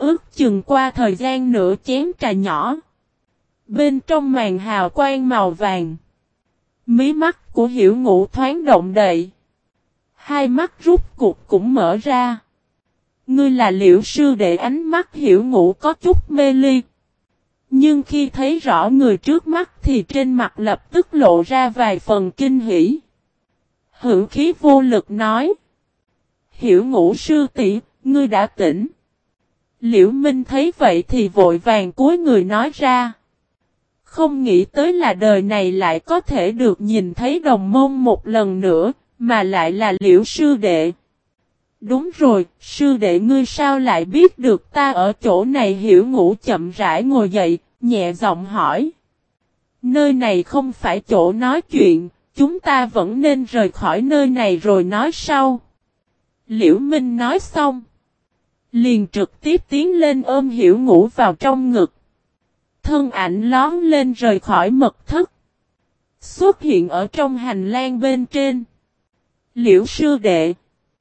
Ước chừng qua thời gian nửa chén trà nhỏ. Bên trong màn hào quang màu vàng. Mí mắt của Hiểu Ngũ thoáng động đậy. Hai mắt rút cuộc cũng mở ra. Ngươi là Liễu sư đệ, ánh mắt Hiểu Ngũ có chút mê ly. Nhưng khi thấy rõ người trước mắt thì trên mặt lập tức lộ ra vài phần kinh hỉ. Hữu khí vô lực nói. Hiểu Ngũ sư tỷ, ngươi đã tỉnh. Liễu Minh thấy vậy thì vội vàng cúi người nói ra. Không nghĩ tới là đời này lại có thể được nhìn thấy đồng môn một lần nữa, mà lại là Liễu sư đệ. Đúng rồi, sư đệ ngươi sao lại biết được ta ở chỗ này? Hiểu Ngũ chậm rãi ngồi dậy, nhẹ giọng hỏi. Nơi này không phải chỗ nói chuyện, chúng ta vẫn nên rời khỏi nơi này rồi nói sau. Liễu Minh nói xong. Liền trực tiếp tiến lên ôm Hiểu Ngũ vào trong ngực. Thân ảnh lón lên rời khỏi mật thất. Xuất hiện ở trong hành lang bên trên. Liễu sư đệ.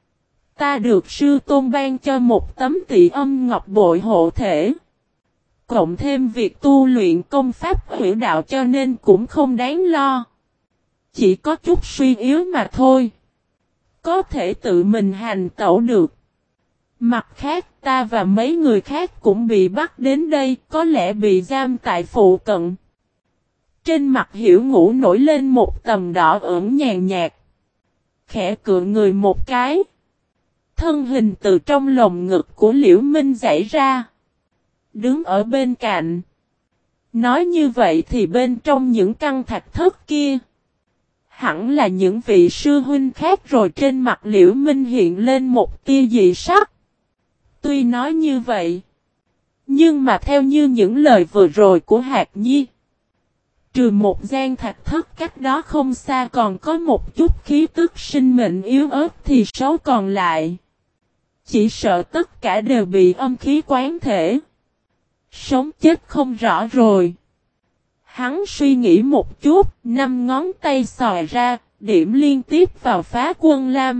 Ta được sư tôn ban cho một tấm Tị Âm Ngọc bội hộ thể. Cộng thêm việc tu luyện công pháp huyễn đạo cho nên cũng không đáng lo. Chỉ có chút suy yếu mà thôi. Có thể tự mình hành tẩu được. Mặt khác ta và mấy người khác cũng bị bắt đến đây, có lẽ bị giam tại phụ cận. Trên mặt Hiểu Ngũ nổi lên một tầng đỏ ửng nhàn nhạt. Khẽ cựa người một cái. Thân hình từ trong lồng ngực của Liễu Minh giãy ra. Đứng ở bên cạnh. Nói như vậy thì bên trong những căn thạch thất kia. Hẳn là những vị sư huynh khác rồi. Trên mặt Liễu Minh hiện lên một tia dị sắc. Tuy nói như vậy. Nhưng mà theo như những lời vừa rồi của Hạc Nhi. Trừ một gian thạch thất cách đó không xa còn có một chút khí tức sinh mệnh yếu ớt thì số còn lại. Chỉ sợ tất cả đều bị âm khí quán thể. Sống chết không rõ rồi. Hắn suy nghĩ một chút, 5 ngón tay xòe ra, điểm liên tiếp vào Phá Quân Lam.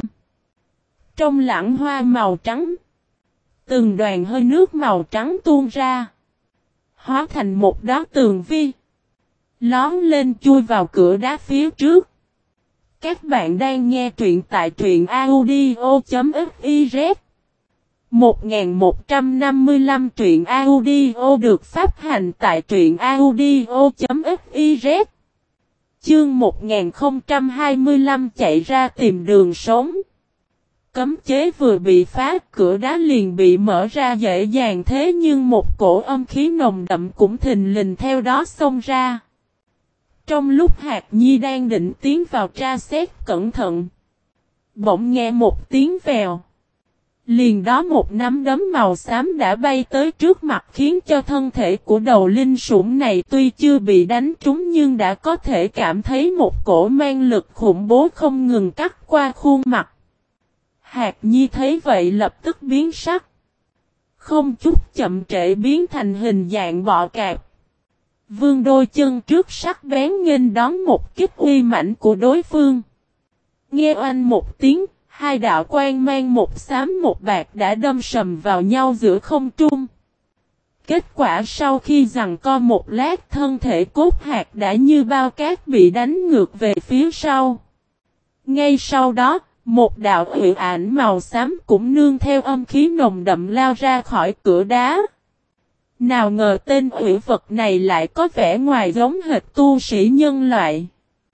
Trong lẵng hoa màu trắng. Từng đoàn hơi nước màu trắng tuôn ra. Hóa thành một đóa tường vi. Lón lên chui vào cửa đá phía trước. Các bạn đang nghe truyện tại truyện audio.fiz 1155 truyện audio được phát hành tại truyện audio.fiz. Chương 1025 chạy ra tìm đường sống. Cấm chế vừa bị phá, cửa đá liền bị mở ra dễ dàng, thế nhưng một cổ âm khí nồng đậm cũng thình lình theo đó xông ra. Trong lúc Hạc Nhi đang định tiến vào tra xét cẩn thận, bỗng nghe một tiếng vèo. Liền đó một nắm đấm màu xám đã bay tới trước mặt, khiến cho thân thể của đầu linh sủng này tuy chưa bị đánh trúng nhưng đã có thể cảm thấy một cổ mang lực khủng bố không ngừng cắt qua khuôn mặt. Hạc Nhi thấy vậy lập tức biến sắc. Không chút chậm trễ biến thành hình dạng bọ cạp. Vươn đôi chân trước sắc bén nghênh đón một kích uy mãnh của đối phương. Nghe oanh một tiếng, hai đạo quang mang một xám một bạc đã đâm sầm vào nhau giữa không trung. Kết quả sau khi giằng co một lát, thân thể cốt hạt đã như bao cát bị đánh ngược về phía sau. Ngay sau đó, một đạo hủy ảnh màu xám cũng nương theo âm khí nồng đậm lao ra khỏi cửa đá. Nào ngờ tên hủy vật này lại có vẻ ngoài giống hệt tu sĩ nhân loại.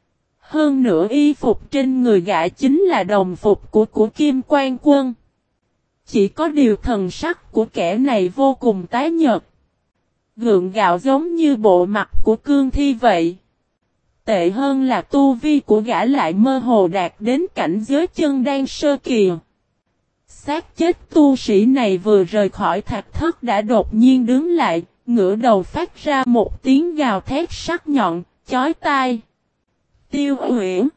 Hơn nữa y phục trên người gã chính là đồng phục của Kim Quan Quân. Chỉ có điều thần sắc của kẻ này vô cùng tái nhợt. Gượng gạo giống như bộ mặt của cương thi vậy. Tệ hơn là tu vi của gã lại mơ hồ đạt đến cảnh giới chân đan sơ kỳ. Xác chết tu sĩ này vừa rời khỏi thạch thất đã đột nhiên đứng lại, ngửa đầu phát ra một tiếng gào thét sắc nhọn, chói tai. Tiêu Uyển,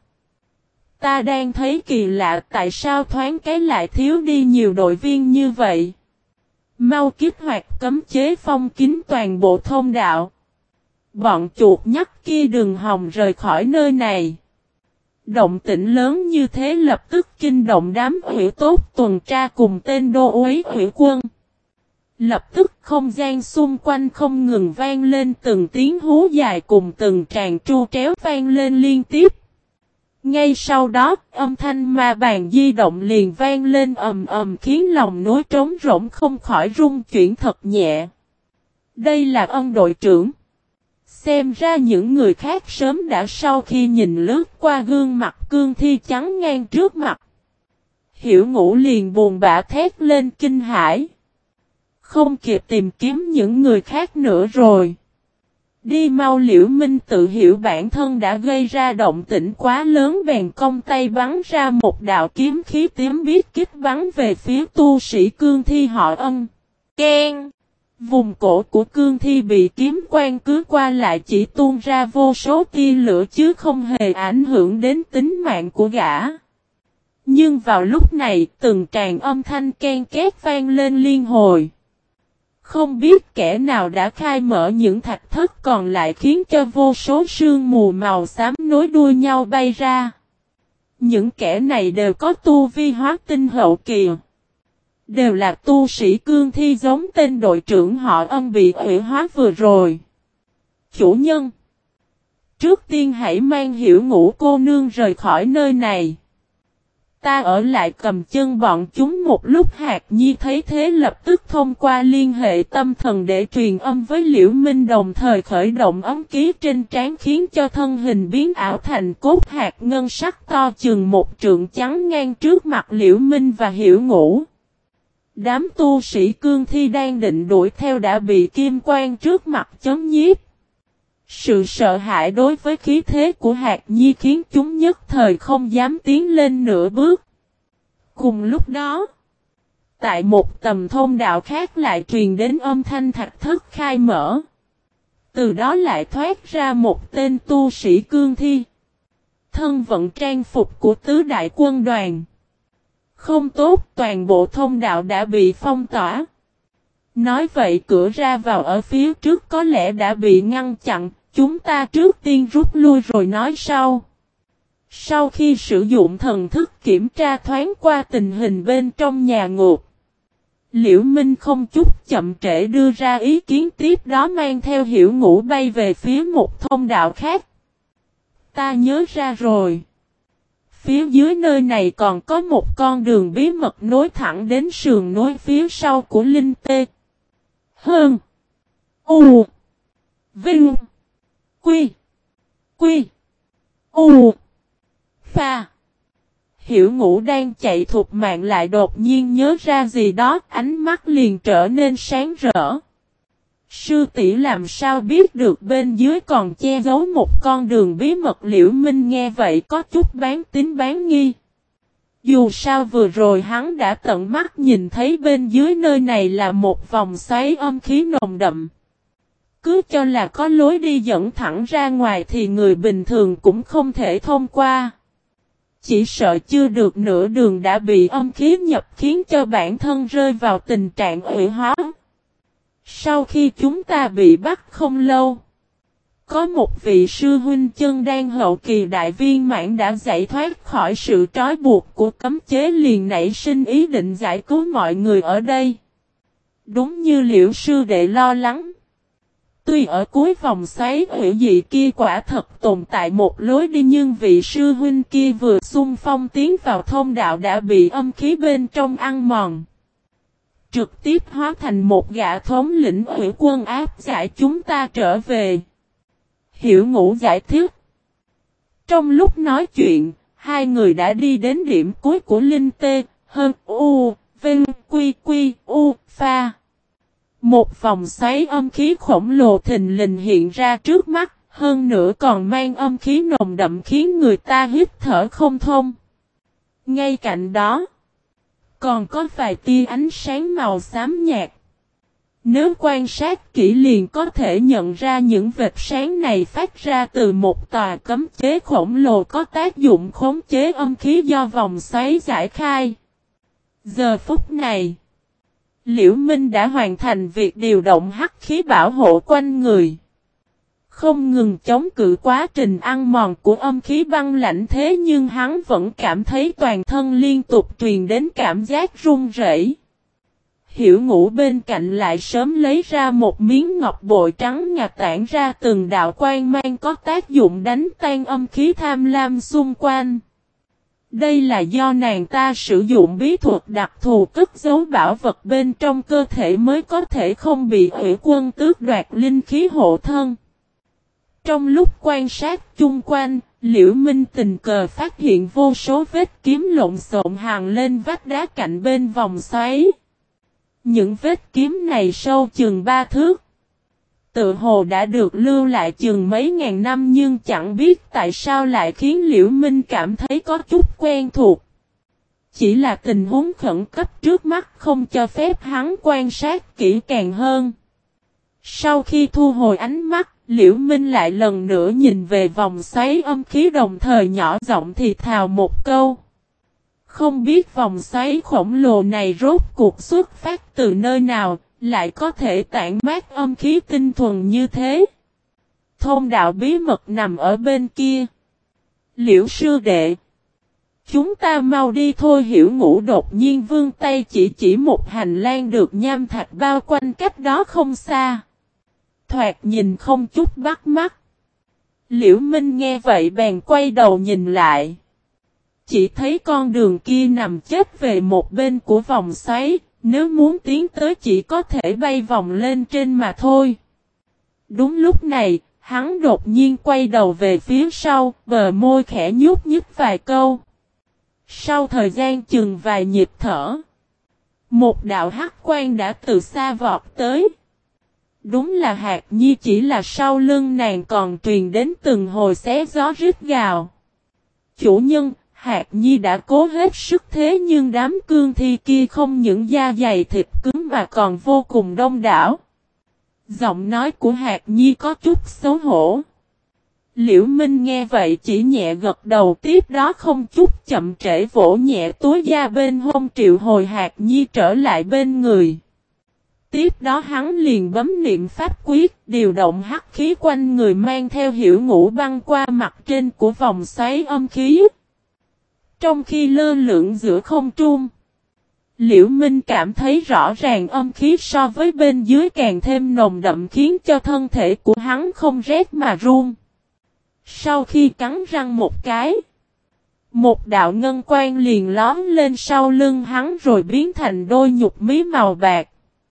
ta đang thấy kỳ lạ, tại sao thoáng cái lại thiếu đi nhiều đội viên như vậy? Mau kích hoạt cấm chế phong kín toàn bộ thông đạo. Bọn chuột nhắt kia đừng hòng rời khỏi nơi này. Động tĩnh lớn như thế lập tức kinh động đám hủy tốt tuần tra cùng tên đô úy hủy quân. Lập tức không gian xung quanh không ngừng vang lên từng tiếng hú dài cùng từng tràng tru tréo vang lên liên tiếp. Ngay sau đó, âm thanh ma bàn di động liền vang lên ầm ầm khiến lòng núi trống rỗng không khỏi rung chuyển thật nhẹ. Đây là ân đội trưởng. Xem ra những người khác sớm đã sau khi nhìn lướt qua gương mặt cương thi trắng ngang trước mặt. Hiểu Ngũ liền buồn bã thét lên kinh hãi. Không kịp tìm kiếm những người khác nữa rồi. Đi mau. Liễu Minh tự hiểu bản thân đã gây ra động tĩnh quá lớn bèn cong tay bắn ra một đạo kiếm khí tím biết kích bắn về phía tu sĩ cương thi họ Ân. Keng! Vùng cổ của cương thi bị kiếm quang cứ qua lại chỉ tuôn ra vô số tia lửa chứ không hề ảnh hưởng đến tính mạng của gã. Nhưng vào lúc này từng tràng âm thanh ken két vang lên liên hồi. Không biết kẻ nào đã khai mở những thạch thất còn lại khiến cho vô số sương mù màu xám nối đuôi nhau bay ra. Những kẻ này đều có tu vi hóa tinh hậu kỳ. Đều là tu sĩ cương thi giống tên đội trưởng họ Ân bị ủy hóa vừa rồi. Chủ nhân! Trước tiên hãy mang Hiểu Ngũ cô nương rời khỏi nơi này. Ta ở lại cầm chân bọn chúng một lúc. Hạc Nhi thấy thế lập tức thông qua liên hệ tâm thần để truyền âm với Liễu Minh đồng thời khởi động ấm ký trên trán khiến cho thân hình biến ảo thành cốt hạt ngân sắc to chừng một trượng trắng ngang trước mặt Liễu Minh và Hiểu Ngũ. Đám tu sĩ cương thi đang định đuổi theo đã bị kim quang trước mặt chấm nhiếp. Sự sợ hãi đối với khí thế của Hạc Nhi khiến chúng nhất thời không dám tiến lên nửa bước. Cùng lúc đó, tại một tầm thông đạo khác lại truyền đến âm thanh thạch thất khai mở. Từ đó lại thoát ra một tên tu sĩ cương thi. Thân vận trang phục của tứ đại quân đoàn. Không tốt, toàn bộ thông đạo đã bị phong tỏa. Nói vậy cửa ra vào ở phía trước có lẽ đã bị ngăn chặn. Chúng ta trước tiên rút lui rồi nói sau. Sau khi sử dụng thần thức kiểm tra thoáng qua tình hình bên trong nhà ngục, Liễu Minh không chút chậm trễ đưa ra ý kiến tiếp đó mang theo Hiểu Ngũ bay về phía một thông đạo khác. Ta nhớ ra rồi. Phía dưới nơi này còn có một con đường bí mật nối thẳng đến sườn núi phía sau của Linh Tê. Hơn. U. Vinh. Quy. Quy. U. Pha. Hiểu Ngũ đang chạy thục mạng lại đột nhiên nhớ ra gì đó, ánh mắt liền trở nên sáng rỡ. Sư tỷ làm sao biết được bên dưới còn che giấu một con đường bí mật? Liễu Minh nghe vậy có chút bán tín bán nghi. Dù sao vừa rồi hắn đã tận mắt nhìn thấy bên dưới nơi này là một vòng xoáy âm khí nồng đậm. Cứ cho là có lối đi dẫn thẳng ra ngoài thì người bình thường cũng không thể thông qua. Chỉ sợ chưa được nửa đường đã bị âm khí nhập khiến cho bản thân rơi vào tình trạng uể hóa. Sau khi chúng ta bị bắt không lâu, có một vị sư huynh chân đang hậu kỳ đại viên mãn đã giải thoát khỏi sự trói buộc của cấm chế liền nảy sinh ý định giải cứu mọi người ở đây. Đúng như Liễu sư đệ lo lắng. Tuy ở cuối vòng xoáy hủy dị kia quả thật tồn tại một lối đi nhưng vị sư huynh kia vừa xung phong tiến vào thông đạo đã bị âm khí bên trong ăn mòn. Trực tiếp hóa thành một gã thống lĩnh hủy quân áp giải chúng ta trở về. Hiểu Ngũ giải thích. Trong lúc nói chuyện, hai người đã đi đến điểm cuối của Linh Tê, Hơn U, Vinh, Quy, Quy, U, Pha. Một vòng xoáy âm khí khổng lồ thình lình hiện ra trước mắt, hơn nữa còn mang âm khí nồng đậm khiến người ta hít thở không thông. Ngay cạnh đó, còn có vài tia ánh sáng màu xám nhạt. Nếu quan sát kỹ liền có thể nhận ra những vệt sáng này phát ra từ một tòa cấm chế khổng lồ có tác dụng khống chế âm khí do vòng xoáy giải khai. Giờ phút này, Liễu Minh đã hoàn thành việc điều động hắc khí bảo hộ quanh người. Không ngừng chống cự quá trình ăn mòn của âm khí băng lạnh thế nhưng hắn vẫn cảm thấy toàn thân liên tục truyền đến cảm giác run rẩy. Hiểu Ngũ bên cạnh lại sớm lấy ra một miếng ngọc bội trắng ngà tản ra từng đạo quang mang có tác dụng đánh tan âm khí tham lam xung quanh. Đây là do nàng ta sử dụng bí thuật đặc thù cất giấu bảo vật bên trong cơ thể mới có thể không bị Ủy Quân tước đoạt linh khí hộ thân. Trong lúc quan sát chung quanh, Liễu Minh tình cờ phát hiện vô số vết kiếm lộn xộn hằn lên vách đá cạnh bên vòng xoáy. Những vết kiếm này sâu chừng 3 thước. Tự hồ đã được lưu lại chừng mấy ngàn năm nhưng chẳng biết tại sao lại khiến Liễu Minh cảm thấy có chút quen thuộc. Chỉ là tình huống khẩn cấp trước mắt không cho phép hắn quan sát kỹ càng hơn. Sau khi thu hồi ánh mắt, Liễu Minh lại lần nữa nhìn về vòng xoáy âm khí đồng thời nhỏ giọng thì thào một câu. Không biết vòng xoáy khổng lồ này rốt cuộc xuất phát từ nơi nào, lại có thể tản mát âm khí tinh thuần như thế. Thông đạo bí mật nằm ở bên kia. Liễu sư đệ. Chúng ta mau đi thôi. Hiểu Ngũ đột nhiên vươn tay chỉ một hành lang được nham thạch bao quanh cách đó không xa. Thoạt nhìn không chút bắt mắt. Liễu Minh nghe vậy bèn quay đầu nhìn lại. Chỉ thấy con đường kia nằm chết về một bên của vòng xoáy, nếu muốn tiến tới chỉ có thể bay vòng lên trên mà thôi. Đúng lúc này, hắn đột nhiên quay đầu về phía sau, bờ môi khẽ nhúc nhích vài câu. Sau thời gian chừng vài nhịp thở, một đạo hắc quang đã từ xa vọt tới. Đúng là Hạc Nhi, chỉ là sau lưng nàng còn truyền đến từng hồi xé gió rít gào. Chủ nhân, Hạc Nhi đã cố hết sức thế nhưng đám cương thi kia không những da dày thịt cứng mà còn vô cùng đông đảo. Giọng nói của Hạc Nhi có chút xấu hổ. Liễu Minh nghe vậy chỉ nhẹ gật đầu, tiếp đó không chút chậm trễ vỗ nhẹ túi da bên hông triệu hồi Hạc Nhi trở lại bên người. Tiếp đó hắn liền bấm niệm pháp quyết, điều động hắc khí quanh người mang theo Hiểu Ngũ băng qua mặt trên của vòng xoáy âm khí. Trong khi lơ lửng giữa không trung, Liễu Minh cảm thấy rõ ràng âm khí so với bên dưới càng thêm nồng đậm khiến cho thân thể của hắn không rét mà run. Sau khi cắn răng một cái, một đạo ngân quang liền lóm lên sau lưng hắn rồi biến thành đôi nhục mí màu bạc.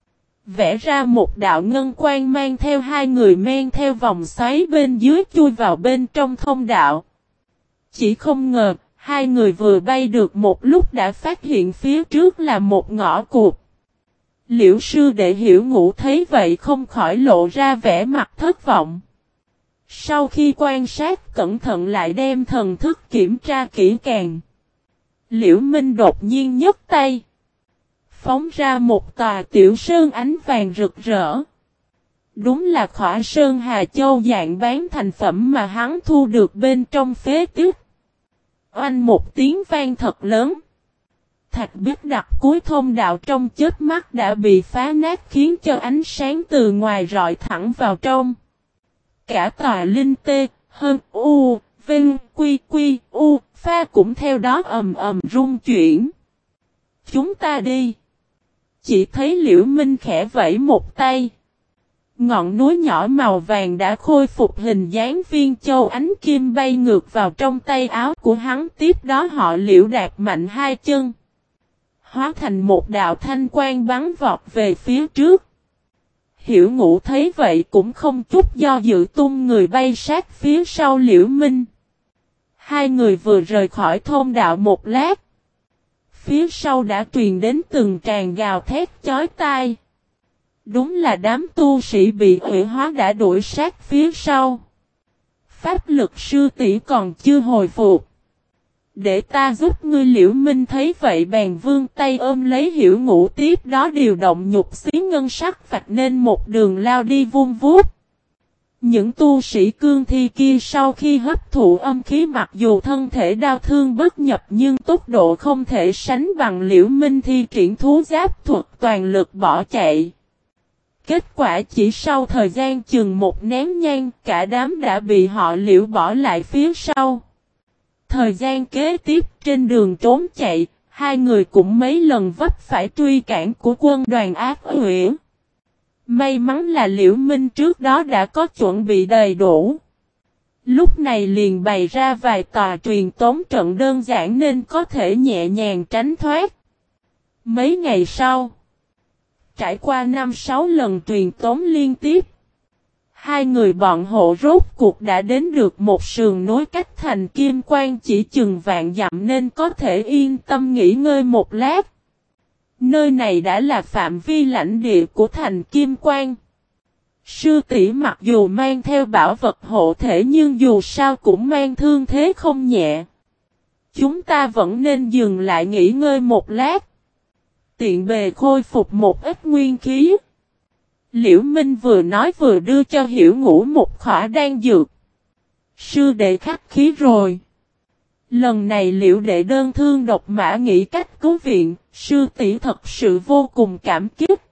Vẽ ra một đạo ngân quang mang theo hai người men theo vòng xoáy bên dưới chui vào bên trong thông đạo. Chỉ không ngờ, hai người vừa bay được một lúc đã phát hiện phía trước là một ngõ cụt. Liễu sư đệ Hiểu Ngũ thấy vậy không khỏi lộ ra vẻ mặt thất vọng. Sau khi quan sát cẩn thận lại đem thần thức kiểm tra kỹ càng, Liễu Minh đột nhiên nhấc tay, phóng ra một tòa tiểu sơn ánh vàng rực rỡ. Đúng là Khỏa Sơn Hà Châu dạng bán thành phẩm mà hắn thu được bên trong phế tích. Oanh một tiếng vang thật lớn. Thạch bích đặt cuối thông đạo trong chớp mắt đã bị phá nát khiến cho ánh sáng từ ngoài rọi thẳng vào trong. Cả tòa linh tê, hơn u, vinh, quy quy, u, pha cũng theo đó ầm ầm rung chuyển. Chúng ta đi. Chỉ thấy Liễu Minh khẽ vẫy một tay. Ngọn núi nhỏ màu vàng đã khôi phục hình dáng viên châu ánh kim bay ngược vào trong tay áo của hắn, tiếp đó họ Liễu đạp mạnh hai chân, hóa thành một đạo thanh quang bắn vọt về phía trước. Hiểu Ngũ thấy vậy cũng không chút do dự tung người bay sát phía sau Liễu Minh. Hai người vừa rời khỏi thông đạo một lát, phía sau đã truyền đến từng tràng gào thét chói tai. Đúng là đám tu sĩ bị ủy hóa đã đuổi sát phía sau. Pháp lực sư tỷ còn chưa hồi phục. Để ta giúp ngươi. Liễu Minh thấy vậy bèn vươn tay ôm lấy Hiểu Ngũ, tiếp đó điều động nhục xí ngân sắc vạch nên một đường lao đi vun vút. Những tu sĩ cương thi kia sau khi hấp thụ âm khí mặc dù thân thể đau thương bất nhập nhưng tốc độ không thể sánh bằng Liễu Minh thi triển thú giáp thuật toàn lực bỏ chạy. Kết quả chỉ sau thời gian chừng một nén nhang, cả đám đã bị họ Liễu bỏ lại phía sau. Thời gian kế tiếp trên đường trốn chạy, hai người cũng mấy lần vấp phải truy cản của quân đoàn ác uyển. May mắn là Liễu Minh trước đó đã có chuẩn bị đầy đủ. Lúc này liền bày ra vài tòa truyền tống trận đơn giản nên có thể nhẹ nhàng tránh thoát. Mấy ngày sau, trải qua 5-6 lần truyền tống liên tiếp, hai người bọn họ rốt cuộc đã đến được một sườn núi cách thành Kim Quan chỉ chừng vạn dặm nên có thể yên tâm nghỉ ngơi một lát. Nơi này đã là phạm vi lãnh địa của thành Kim Quan. Sư tỷ mặc dù mang theo bảo vật hộ thể nhưng dù sao cũng mang thương thế không nhẹ. Chúng ta vẫn nên dừng lại nghỉ ngơi một lát. Tiện bề khôi phục một ít nguyên khí. Liễu Minh vừa nói vừa đưa cho Hiểu Ngũ một khỏa đan dược. Sư đệ khách khí rồi. Lần này Liễu đệ đơn thương độc mã nghĩ cách cứu viện, sư tỷ thật sự vô cùng cảm kích.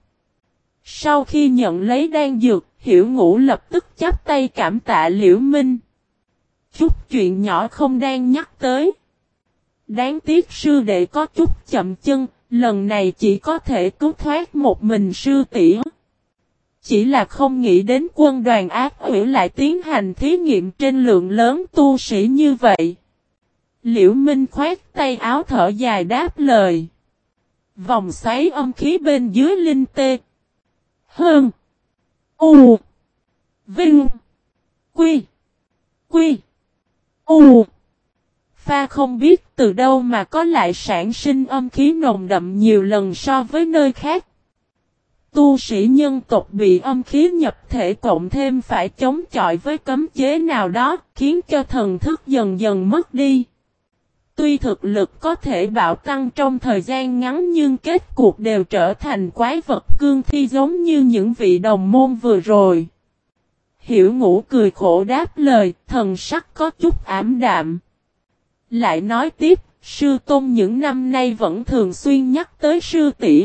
Sau khi nhận lấy đan dược, Hiểu Ngũ lập tức chắp tay cảm tạ Liễu Minh. Chút chuyện nhỏ không đang nhắc tới. Đáng tiếc sư đệ có chút chậm chân, lần này chỉ có thể cứu thoát một mình sư tỷ. Chỉ là không nghĩ đến quân đoàn ác uyển lại tiến hành thí nghiệm trên lượng lớn tu sĩ như vậy. Liễu Minh khoét tay áo thở dài đáp lời. Vòng xoáy âm khí bên dưới linh tê. Hơn. U. Vinh. Quy. Quy. U. Pha không biết từ đâu mà có lại sản sinh âm khí nồng đậm nhiều lần so với nơi khác. Tu sĩ nhân tộc bị âm khí nhập thể cộng thêm phải chống chọi với cấm chế nào đó khiến cho thần thức dần dần mất đi. Tuy thực lực có thể bạo tăng trong thời gian ngắn nhưng kết cuộc đều trở thành quái vật cương thi giống như những vị đồng môn vừa rồi. Hiểu Ngũ cười khổ đáp lời, thần sắc có chút ảm đạm. Lại nói tiếp, sư tôn những năm nay vẫn thường xuyên nhắc tới sư tỷ.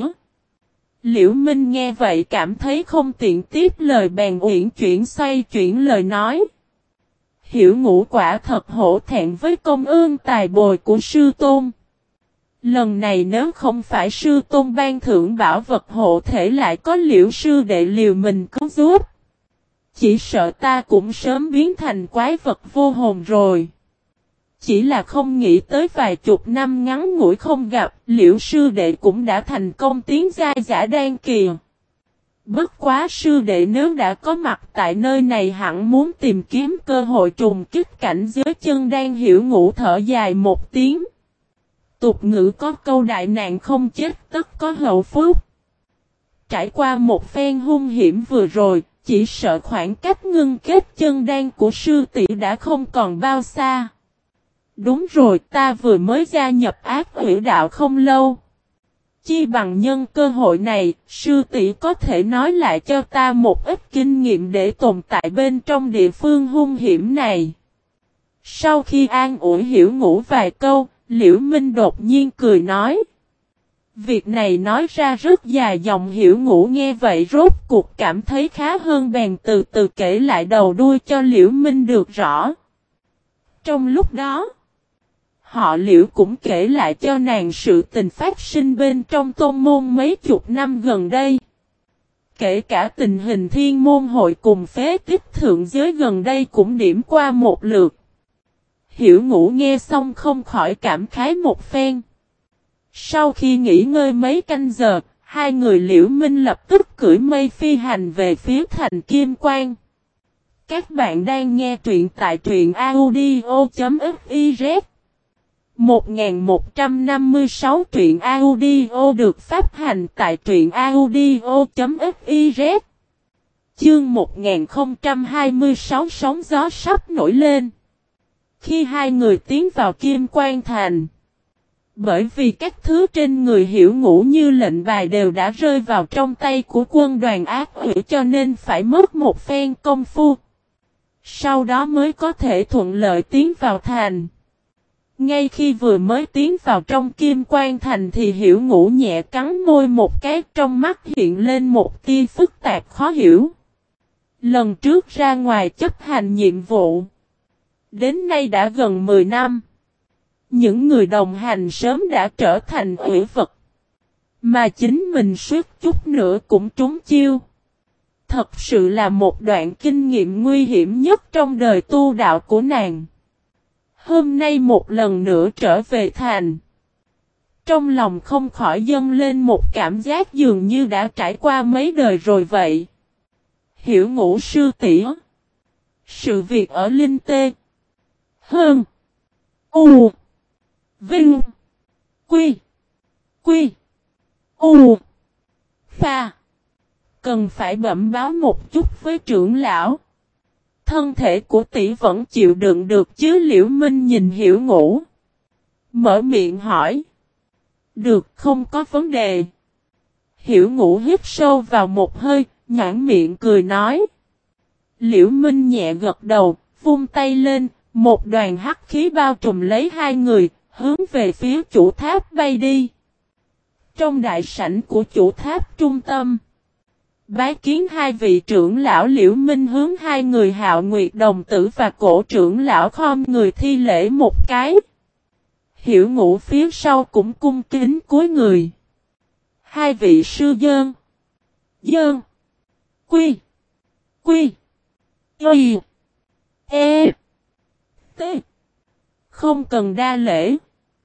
Liễu Minh nghe vậy cảm thấy không tiện tiếp lời bèn uyển chuyển xoay chuyển lời nói. Hiểu Ngũ quả thật hổ thẹn với công ơn tài bồi của sư tôn. Lần này nếu không phải sư tôn ban thưởng bảo vật hộ thể lại có Liễu sư đệ liều mình cứu giúp. Chỉ sợ ta cũng sớm biến thành quái vật vô hồn rồi. Chỉ là không nghĩ tới vài chục năm ngắn ngủi không gặp, Liễu sư đệ cũng đã thành công tiến giai giả đan kỳ. Bất quá sư đệ nếu đã có mặt tại nơi này hẳn muốn tìm kiếm cơ hội trùng kích cảnh giới chân đan. Hiểu Ngũ thở dài một tiếng. Tục ngữ có câu đại nạn không chết tất có hậu phúc. Trải qua một phen hung hiểm vừa rồi, chỉ sợ khoảng cách ngưng kết chân đan của sư tỷ đã không còn bao xa. Đúng rồi, ta vừa mới gia nhập ác uyển đạo không lâu. Chi bằng nhân cơ hội này, sư tỷ có thể nói lại cho ta một ít kinh nghiệm để tồn tại bên trong địa phương hung hiểm này. Sau khi an ủi Hiểu Ngũ vài câu, Liễu Minh đột nhiên cười nói. Việc này nói ra rất dài dòng. Hiểu Ngũ nghe vậy rốt cuộc cảm thấy khá hơn bèn từ từ kể lại đầu đuôi cho Liễu Minh được rõ. Trong lúc đó, họ Liễu cũng kể lại cho nàng sự tình phát sinh bên trong tôn môn mấy chục năm gần đây. Kể cả tình hình thiên môn hội cùng phế tích thượng giới gần đây cũng điểm qua một lượt. Hiểu Ngũ nghe xong không khỏi cảm khái một phen. Sau khi nghỉ ngơi mấy canh giờ, hai người Liễu Minh lập tức cưỡi mây phi hành về phía thành Kim Quan. Các bạn đang nghe truyện tại truyện audio.fiz 1156 truyện audio được phát hành tại truyện audio.fiz. Chương 1026 sóng gió sắp nổi lên. Khi hai người tiến vào Kim Quan Thành, bởi vì các thứ trên người Hiểu Ngũ như lệnh bài đều đã rơi vào trong tay của quân đoàn ác uyển cho nên phải mất một phen công phu. Sau đó mới có thể thuận lợi tiến vào thành. Ngay khi vừa mới tiến vào trong Kim Quan Thành thì Hiểu Ngũ nhẹ cắn môi một cái, trong mắt hiện lên một tia phức tạp khó hiểu. Lần trước ra ngoài chấp hành nhiệm vụ, đến nay đã gần 10 năm. Những người đồng hành sớm đã trở thành ủy vật. Mà chính mình suýt chút nữa cũng trúng chiêu. Thật sự là một đoạn kinh nghiệm nguy hiểm nhất trong đời tu đạo của nàng. Hôm nay một lần nữa trở về thành. Trong lòng không khỏi dâng lên một cảm giác dường như đã trải qua mấy đời rồi vậy. Hiểu Ngũ sư tỷ. Sự việc ở Linh Tê. Hơn. U. Vinh. Quy. Quy. U. Pha. Cần phải bẩm báo một chút với trưởng lão. Thân thể của tỷ vẫn chịu đựng được chứ? Liễu Minh nhìn Hiểu Ngũ. Mở miệng hỏi. Được, không có vấn đề. Hiểu Ngũ hít sâu vào một hơi, nhãn miệng cười nói. Liễu Minh nhẹ gật đầu, vung tay lên, một đoàn hắc khí bao trùm lấy hai người, hướng về phía chủ tháp bay đi. Trong đại sảnh của chủ tháp trung tâm, bái kiến hai vị trưởng lão. Liễu Minh hướng hai người Hạo Nguyệt đồng tử và Cổ trưởng lão khom người thi lễ một cái. Hiểu Ngũ phía sau cũng cung kính cúi người. Hai vị sư dơn. Dơn. Quy. Quy. Y. E. T. Không cần đa lễ.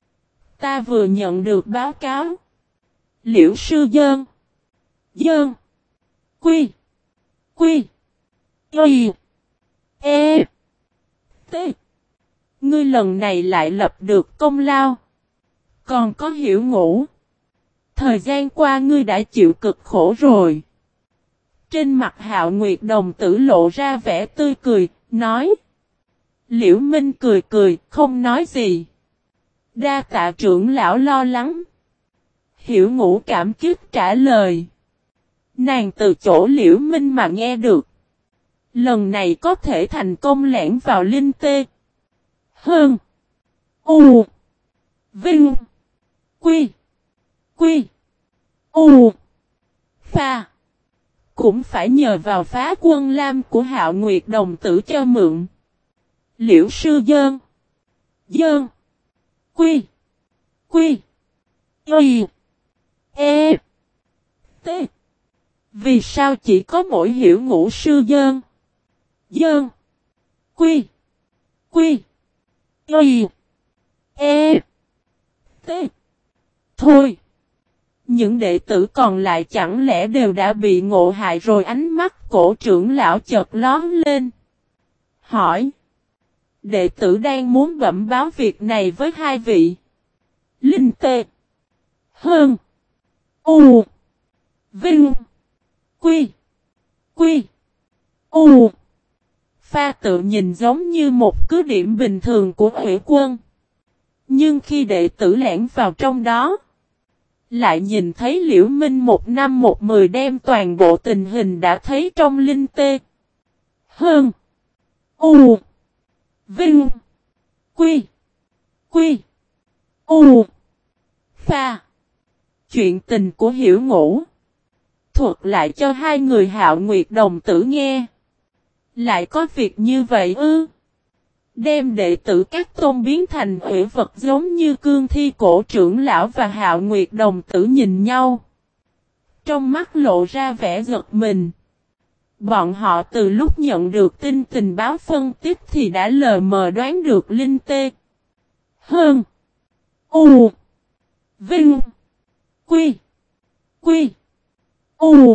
Ta vừa nhận được báo cáo. Liễu sư dơn. Dơn. Quy. Quy. Y. E. T. Ngươi lần này lại lập được công lao. Còn có Hiểu Ngũ. Thời gian qua ngươi đã chịu cực khổ rồi. Trên mặt Hạo Nguyệt đồng tử lộ ra vẻ tươi cười, nói. Liễu Minh cười cười, không nói gì. Đa tạ trưởng lão lo lắng. Hiểu Ngũ cảm kích trả lời. Nàng từ chỗ Liễu Minh mà nghe được. Lần này có thể thành công lẻn vào Linh Tê. Hơn. U. Vinh. Quy. Quy. U. Pha. Cũng phải nhờ vào Phá Quân Lam của Hạo Nguyệt đồng tử cho mượn. Liễu sư dơn. Dơn. Quy. Quy. Y. E. T. Vì sao chỉ có mỗi Hiểu Ngũ sư dơn. Dơn. Quy. Quy. Y. E. T. Thôi. Những đệ tử còn lại chẳng lẽ đều đã bị ngộ hại rồi? Ánh mắt Cổ trưởng lão chợt lóe lên. Hỏi. Đệ tử đang muốn bẩm báo việc này với hai vị. Linh Tê. Hơn. U. Vinh. Quy. Quy. U. Pha tự nhìn giống như một cứ điểm bình thường của Huệ Quân. Nhưng khi đệ tử lẻn vào trong đó, lại nhìn thấy Liễu Minh 1/10 đem toàn bộ tình hình đã thấy trong Linh Tê. Hơn. U. Vinh. Quy. Quy. U. Pha. Chuyện tình của Hiểu Ngũ. Thuật lại cho hai người Hạo Nguyệt đồng tử nghe. Lại có việc như vậy ư? Đem đệ tử các tôn biến thành ủy vật giống như cương thi. Cổ trưởng lão và Hạo Nguyệt đồng tử nhìn nhau. Trong mắt lộ ra vẻ giật mình. Bọn họ từ lúc nhận được tin tình báo phân tích thì đã lờ mờ đoán được Linh Tê. Hơn. U. Vinh. Quy. Quy. U.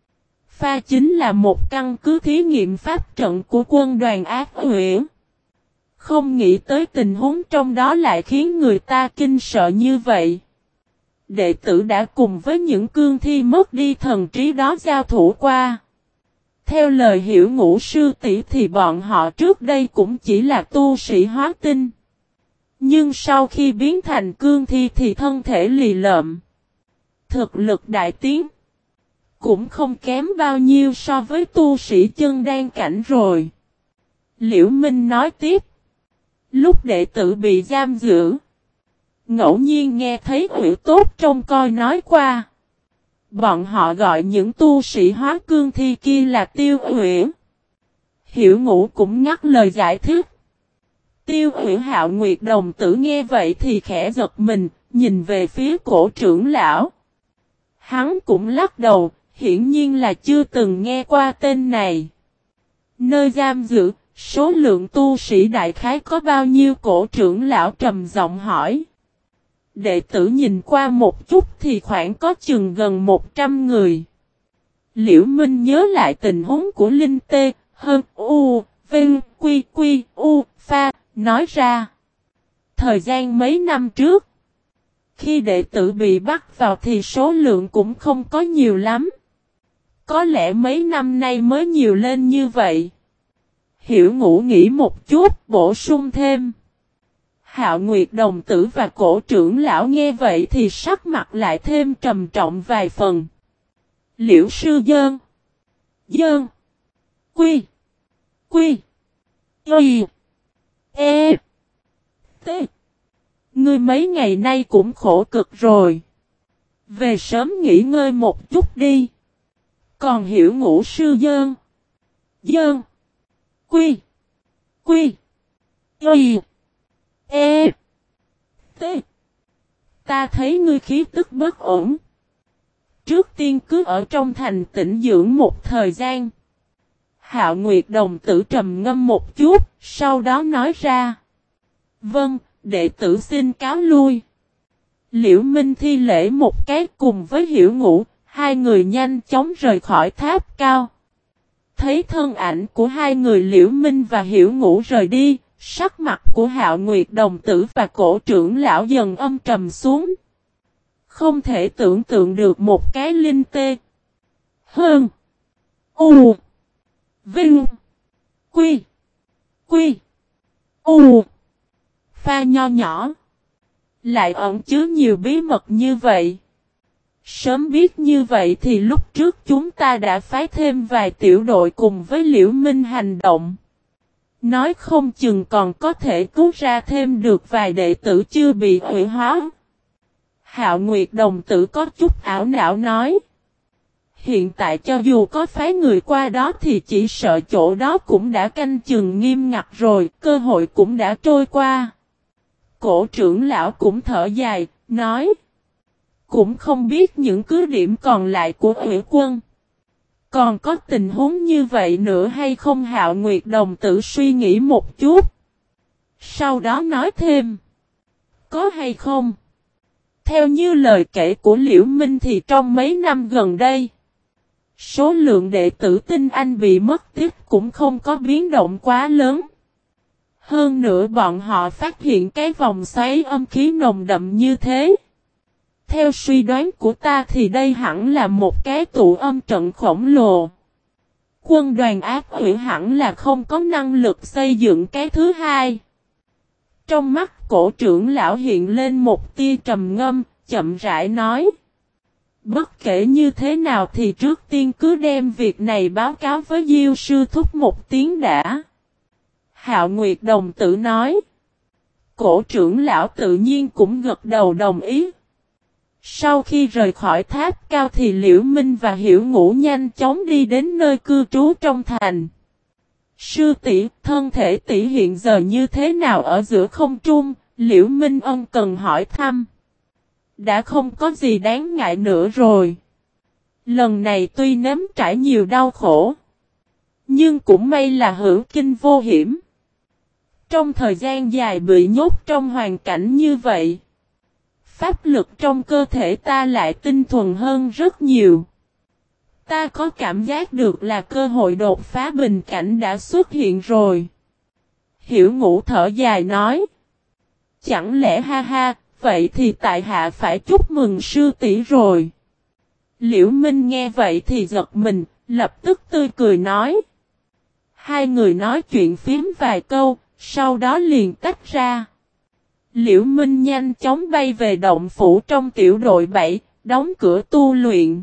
Pha chính là một căn cứ thí nghiệm pháp trận của quân đoàn ác uyển. Không nghĩ tới tình huống trong đó lại khiến người ta kinh sợ như vậy. Đệ tử đã cùng với những cương thi mất đi thần trí đó giao thủ qua. Theo lời Hiểu Ngũ sư tỷ thì bọn họ trước đây cũng chỉ là tu sĩ hóa tinh. Nhưng sau khi biến thành cương thi thì thân thể lì lợm. Thực lực đại tiến. Cũng không kém bao nhiêu so với tu sĩ chân đan cảnh rồi. Liễu Minh nói tiếp. Lúc đệ tử bị giam giữ, ngẫu nhiên nghe thấy Hữu Tốt trông coi nói qua. Bọn họ gọi những tu sĩ hóa cương thi kia là Tiêu Uyển. Hiểu Ngũ cũng ngắt lời giải thích. Tiêu Hủy Hạo Nguyệt đồng tử nghe vậy thì khẽ giật mình, nhìn về phía cổ trưởng lão. Hắn cũng lắc đầu, hiển nhiên là chưa từng nghe qua tên này. Nơi giam giữ, số lượng tu sĩ đại khái có bao nhiêu? Cổ trưởng lão trầm giọng hỏi. Đệ tử nhìn qua một chút thì khoảng có chừng gần 100 người. Liễu Minh nhớ lại tình huống của Linh Tê, Hơn, U, Vinh, Quy, Quy, U, Pha, nói ra. Thời gian mấy năm trước, khi đệ tử bị bắt vào thì số lượng cũng không có nhiều lắm. Có lẽ mấy năm nay mới nhiều lên như vậy. Hiểu Ngũ nghĩ một chút, bổ sung thêm. Hạo Nguyệt đồng tử và cổ trưởng lão nghe vậy thì sắc mặt lại thêm trầm trọng vài phần. Liễu sư dơn. Dơn. Quy. Quy. Y. E. T. Ngươi mấy ngày nay cũng khổ cực rồi. Về sớm nghỉ ngơi một chút đi. Còn Hiểu Ngũ sư dơn. Dơn. Quy. Quy. Y. E. T. Ta thấy ngươi khí tức bất ổn. Trước tiên cứ ở trong thành tĩnh dưỡng một thời gian. Hạo Nguyệt đồng tử trầm ngâm một chút, sau đó nói ra. Vâng, đệ tử xin cáo lui. Liễu Minh thi lễ một cái cùng với Hiểu Ngũ, hai người nhanh chóng rời khỏi tháp cao. Thấy thân ảnh của hai người Liễu Minh và Hiểu Ngũ rời đi, sắc mặt của Hạo Nguyệt đồng tử và cổ trưởng lão dần âm trầm xuống. Không thể tưởng tượng được một cái Linh Tê. Hơn. U. Vinh. Quy. Quy. U. Pha nho nhỏ. Lại ẩn chứa nhiều bí mật như vậy. Sớm biết như vậy thì lúc trước chúng ta đã phái thêm vài tiểu đội cùng với Liễu Minh hành động. Nói không chừng còn có thể cứu ra thêm được vài đệ tử chưa bị hủy hóa. Hạo Nguyệt đồng tử có chút ảo não nói. Hiện tại cho dù có phái người qua đó thì chỉ sợ chỗ đó cũng đã canh chừng nghiêm ngặt rồi, cơ hội cũng đã trôi qua. Cổ trưởng lão cũng thở dài, nói. Cũng không biết những cứ điểm còn lại của Hủy quân. Còn có tình huống như vậy nữa hay không? Hạo Nguyệt đồng tử suy nghĩ một chút. Sau đó nói thêm. Có hay không? Theo như lời kể của Liễu Minh thì trong mấy năm gần đây, số lượng đệ tử tinh anh bị mất tích cũng không có biến động quá lớn. Hơn nữa bọn họ phát hiện cái vòng xoáy âm khí nồng đậm như thế. Theo suy đoán của ta thì đây hẳn là một cái tụ âm trận khổng lồ. Quân đoàn ác quỷ hẳn là không có năng lực xây dựng cái thứ hai. Trong mắt cổ trưởng lão hiện lên một tia trầm ngâm, chậm rãi nói. Bất kể như thế nào thì trước tiên cứ đem việc này báo cáo với Diêu sư thúc một tiếng đã. Hạo Nguyệt đồng tử nói. Cổ trưởng lão tự nhiên cũng gật đầu đồng ý. Sau khi rời khỏi tháp cao thì Liễu Minh và Hiểu Ngũ nhanh chóng đi đến nơi cư trú trong thành. Sư tỷ, thân thể tỷ hiện giờ như thế nào ở giữa không trung? Liễu Minh ân cần hỏi thăm. Đã không có gì đáng ngại nữa rồi. Lần này tuy nếm trải nhiều đau khổ, nhưng cũng may là hữu kinh vô hiểm. Trong thời gian dài bị nhốt trong hoàn cảnh như vậy, pháp lực trong cơ thể ta lại tinh thuần hơn rất nhiều. Ta có cảm giác được là cơ hội đột phá bình cảnh đã xuất hiện rồi. Hiểu Ngũ thở dài nói. Chẳng lẽ ha ha, vậy thì tại hạ phải chúc mừng sư tỷ rồi. Liễu Minh nghe vậy thì giật mình, lập tức tươi cười nói. Hai người nói chuyện phím vài câu, sau đó liền tách ra. Liễu Minh nhanh chóng bay về động phủ trong tiểu đội 7, đóng cửa tu luyện.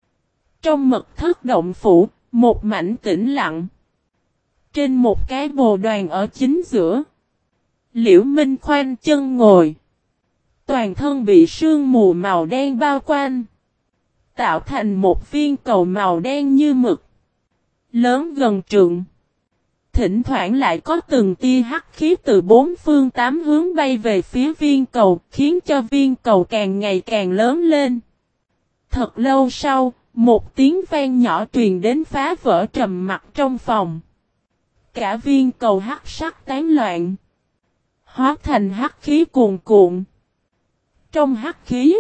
Trong mật thất động phủ, một mảnh tĩnh lặng. Trên một cái bồ đoàn ở chính giữa, Liễu Minh khoanh chân ngồi. Toàn thân bị sương mù màu đen bao quanh, tạo thành một viên cầu màu đen như mực, lớn gần trượng. thỉnh thoảng lại có từng tia hắc khí từ bốn phương tám hướng bay về phía viên cầu, khiến cho viên cầu càng ngày càng lớn lên. Thật lâu sau, một tiếng vang nhỏ truyền đến phá vỡ trầm mặc trong phòng. Cả viên cầu hắc sắc tán loạn, hóa thành hắc khí cuồn cuộn. Trong hắc khí,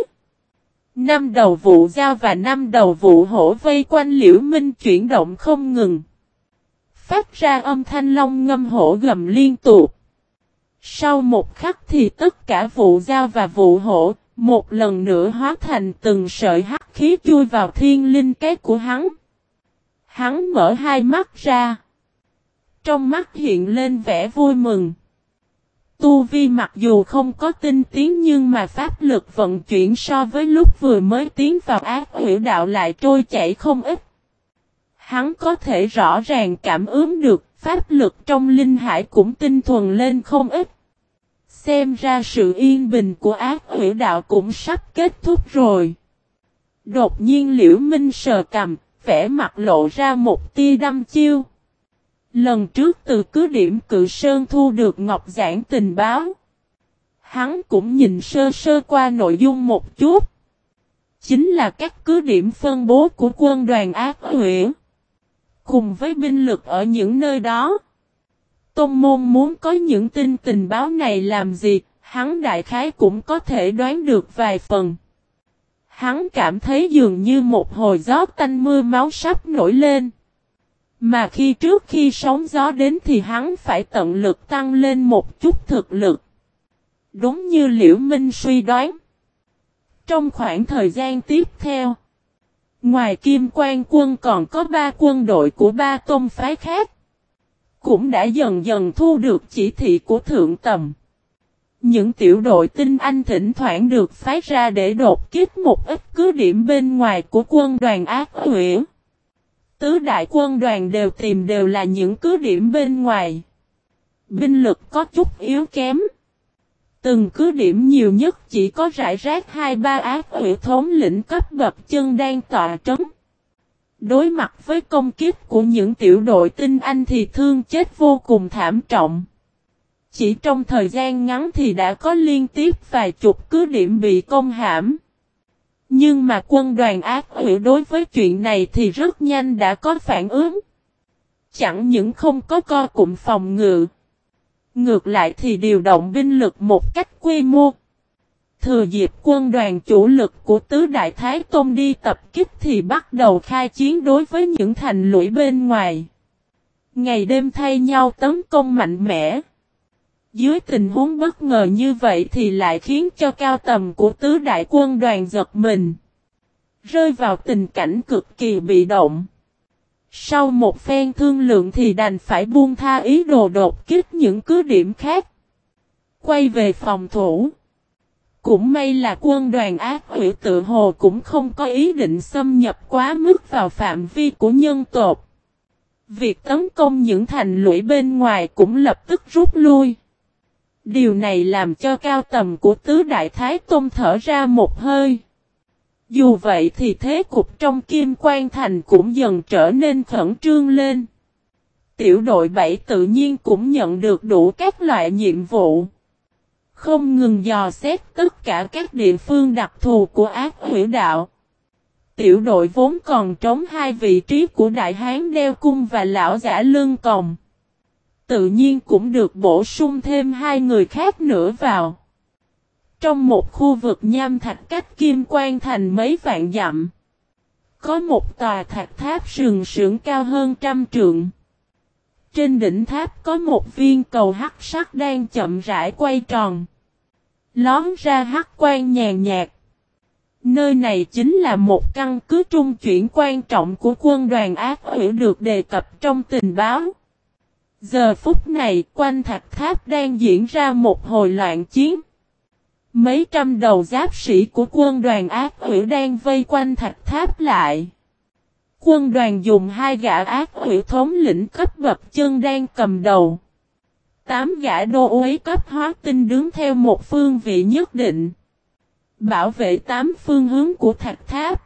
5 đầu vụ dao và 5 đầu vụ hổ vây quanh Liễu Minh chuyển động không ngừng, phát ra âm thanh long ngâm hổ gầm liên tục. Sau một khắc thì tất cả vụ dao và vụ hổ một lần nữa hóa thành từng sợi hắc khí chui vào thiên linh cát của hắn. Hắn mở hai mắt ra, trong mắt hiện lên vẻ vui mừng. Tu vi mặc dù không có tinh tiến nhưng mà pháp lực vận chuyển so với lúc vừa mới tiến vào ác huyễn đạo lại trôi chảy không ít. Hắn có thể rõ ràng cảm ứng được pháp lực trong linh hải cũng tinh thuần lên không ít. Xem ra sự yên bình của ác huyễn đạo cũng sắp kết thúc rồi. Đột nhiên Liễu Minh sờ cằm, vẻ mặt lộ ra một tia đăm chiêu. Lần trước từ cứ điểm Cự Sơn thu được ngọc giản tình báo. Hắn cũng nhìn sơ sơ qua nội dung một chút. Chính là các cứ điểm phân bố của quân đoàn ác huyễn, cùng với binh lực ở những nơi đó. Tôn môn muốn có những tin tình báo này làm gì, hắn đại khái cũng có thể đoán được vài phần. Hắn cảm thấy dường như một hồi gió tanh mưa máu sắp nổi lên. Mà trước khi sóng gió đến thì hắn phải tận lực tăng lên một chút thực lực. Đúng như Liễu Minh suy đoán. Trong khoảng thời gian tiếp theo, ngoài Kim Quan quân còn có 3 quân đội của 3 tôn phái khác, cũng đã dần dần thu được chỉ thị của Thượng Tầm. Những tiểu đội tinh anh thỉnh thoảng được phái ra để đột kích một ít cứ điểm bên ngoài của quân đoàn ác huyễn. Tứ đại quân đoàn đều là những cứ điểm bên ngoài. Binh lực có chút yếu kém. Từng cứ điểm nhiều nhất chỉ có rải rác 2-3 ác huyễn thống lĩnh cấp bậc chân đang tọa trấn. Đối mặt với công kích của những tiểu đội tinh anh thì thương chết vô cùng thảm trọng. Chỉ trong thời gian ngắn thì đã có liên tiếp vài chục cứ điểm bị công hãm. Nhưng mà quân đoàn ác huyễn đối với chuyện này thì rất nhanh đã có phản ứng. Chẳng những không có co cụm phòng ngự, ngược lại thì điều động binh lực một cách quy mô. Thừa dịp quân đoàn chủ lực của Tứ Đại Thái Tôn đi tập kích thì bắt đầu khai chiến đối với những thành lũy bên ngoài. Ngày đêm thay nhau tấn công mạnh mẽ. Dưới tình huống bất ngờ như vậy thì lại khiến cho cao tầm của Tứ Đại quân đoàn giật mình, rơi vào tình cảnh cực kỳ bị động. Sau một phen thương lượng thì đành phải buông tha ý đồ đột kích những cứ điểm khác, quay về phòng thủ. Cũng may là quân đoàn ác huyễn tự hồ cũng không có ý định xâm nhập quá mức vào phạm vi của nhân tộc. Việc tấn công những thành lũy bên ngoài cũng lập tức rút lui. Điều này làm cho cao tầm của Tứ Đại Thái Tôn thở ra một hơi. Dù vậy thì thế cục trong Kim Quan Thành cũng dần trở nên khẩn trương lên. Tiểu đội 7 tự nhiên cũng nhận được đủ các loại nhiệm vụ, không ngừng dò xét tất cả các địa phương đặc thù của ác huyễn đạo. Tiểu đội vốn còn trống 2 vị trí của Đại Hán đeo cung và lão giả lưng còng, tự nhiên cũng được bổ sung thêm 2 người khác nữa vào. Trong một khu vực nham thạch cách Kim Quan Thành mấy vạn dặm, có một tòa thạch tháp sừng sững cao hơn 100 trượng. Trên đỉnh tháp có một viên cầu hắc sắc đang chậm rãi quay tròn, lón ra hắc quang nhàn nhạt. Nơi này chính là một căn cứ trung chuyển quan trọng của quân đoàn ác huyễn được đề cập trong tình báo. Giờ phút này quanh thạch tháp đang diễn ra một hồi loạn chiến. Mấy trăm đầu giáp sĩ của quân đoàn ác huyễn đang vây quanh thạch tháp lại. Quân đoàn dùng 2 gã ác huyễn thống lĩnh cấp bậc chân đang cầm đầu. 8 gã đô uý cấp hóa tinh đứng theo một phương vị nhất định, bảo vệ 8 phương hướng của thạch tháp.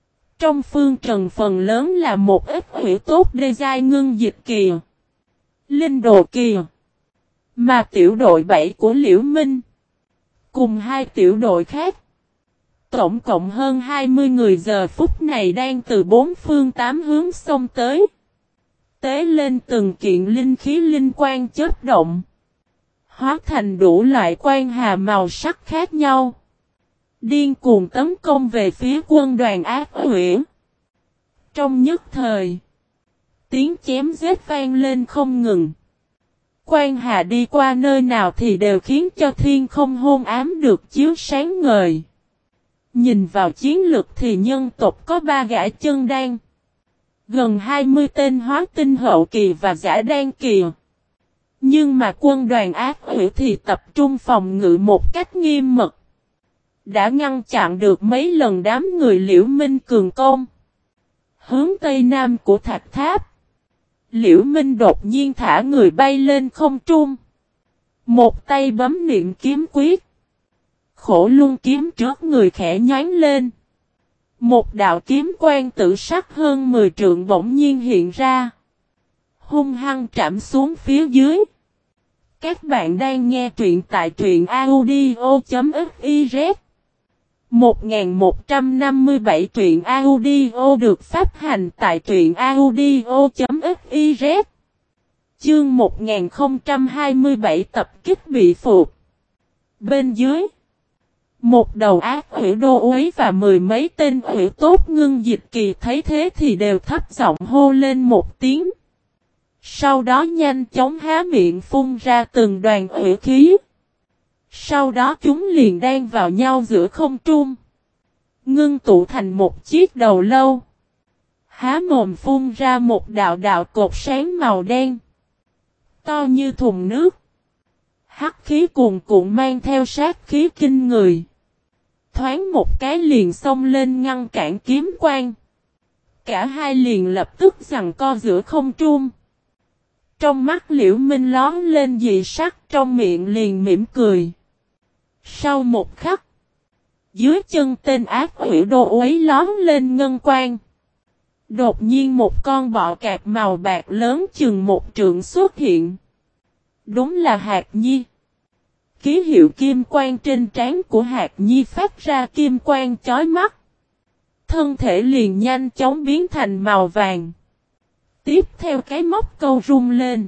Trong phương trần phần lớn là một ít huyễn tốt đê giai ngưng dịch kỳ, Linh Đồ Kìa. Mà tiểu đội 7 của Liễu Minh, cùng hai tiểu đội khác, tổng cộng hơn 20 người giờ phút này đang từ bốn phương tám hướng xông tới. Tế lên từng kiện linh khí linh quang chớp động, hóa thành đủ loại quang hà màu sắc khác nhau, điên cuồng tấn công về phía quân đoàn ác quỷ. Trong nhất thời, tiếng chém giết vang lên không ngừng. Quang hà đi qua nơi nào thì đều khiến cho thiên không hôn ám được chiếu sáng ngời. Nhìn vào chiến lực thì nhân tộc có 3 gã chân đan, gần 20 tên hóa tinh hậu kỳ và giả đan kỳ. Nhưng mà quân đoàn ác quỷ thì tập trung phòng ngự một cách nghiêm mật, đã ngăn chặn được mấy lần đám người Liễu Minh cường công. Hướng tây nam của thạch tháp, Liễu Minh đột nhiên thả người bay lên không trung, một tay bấm niệm kiếm quyết. Khổ luân kiếm trước người khẽ nhánh lên, một đạo kiếm quang tử sắc hơn 10 trượng bỗng nhiên hiện ra, hung hăng trảm xuống phía dưới. Các bạn đang nghe truyện tại truyện audio.fiz. 1157 truyện audio được phát hành tại truyện audio.fiz. Chương 1027 tập kích bị phục. Bên dưới, một đầu ác quỷ đô uế và 10 mấy tên quỷ tốt ngưng dịch kỳ thấy thế thì đều thấp giọng hô lên một tiếng. Sau đó nhanh chóng há miệng phun ra từng đoàn quỷ khí. Sau đó chúng liền đan vào nhau giữa không trung, ngưng tụ thành một chiếc đầu lâu. Há mồm phun ra một đạo đạo cột sáng màu đen, to như thùng nước. Hắc khí cuồn cuộn mang theo sát khí kinh người, thoáng một cái liền xông lên ngăn cản kiếm quang. Cả hai liền lập tức giằng co giữa không trung. Trong mắt Liễu Minh lóe lên dị sắc, trong miệng liền mỉm cười. Sau một khắc, dưới chân tên ác quỷ đô uế lóe lên ngân quang. Đột nhiên một con bọ cạp màu bạc lớn chừng 1 trượng xuất hiện. Đúng là Hạc Nhi. Ký hiệu kim quang trên trán của Hạc Nhi phát ra kim quang chói mắt. Thân thể liền nhanh chóng biến thành màu vàng. Tiếp theo cái móc câu rung lên,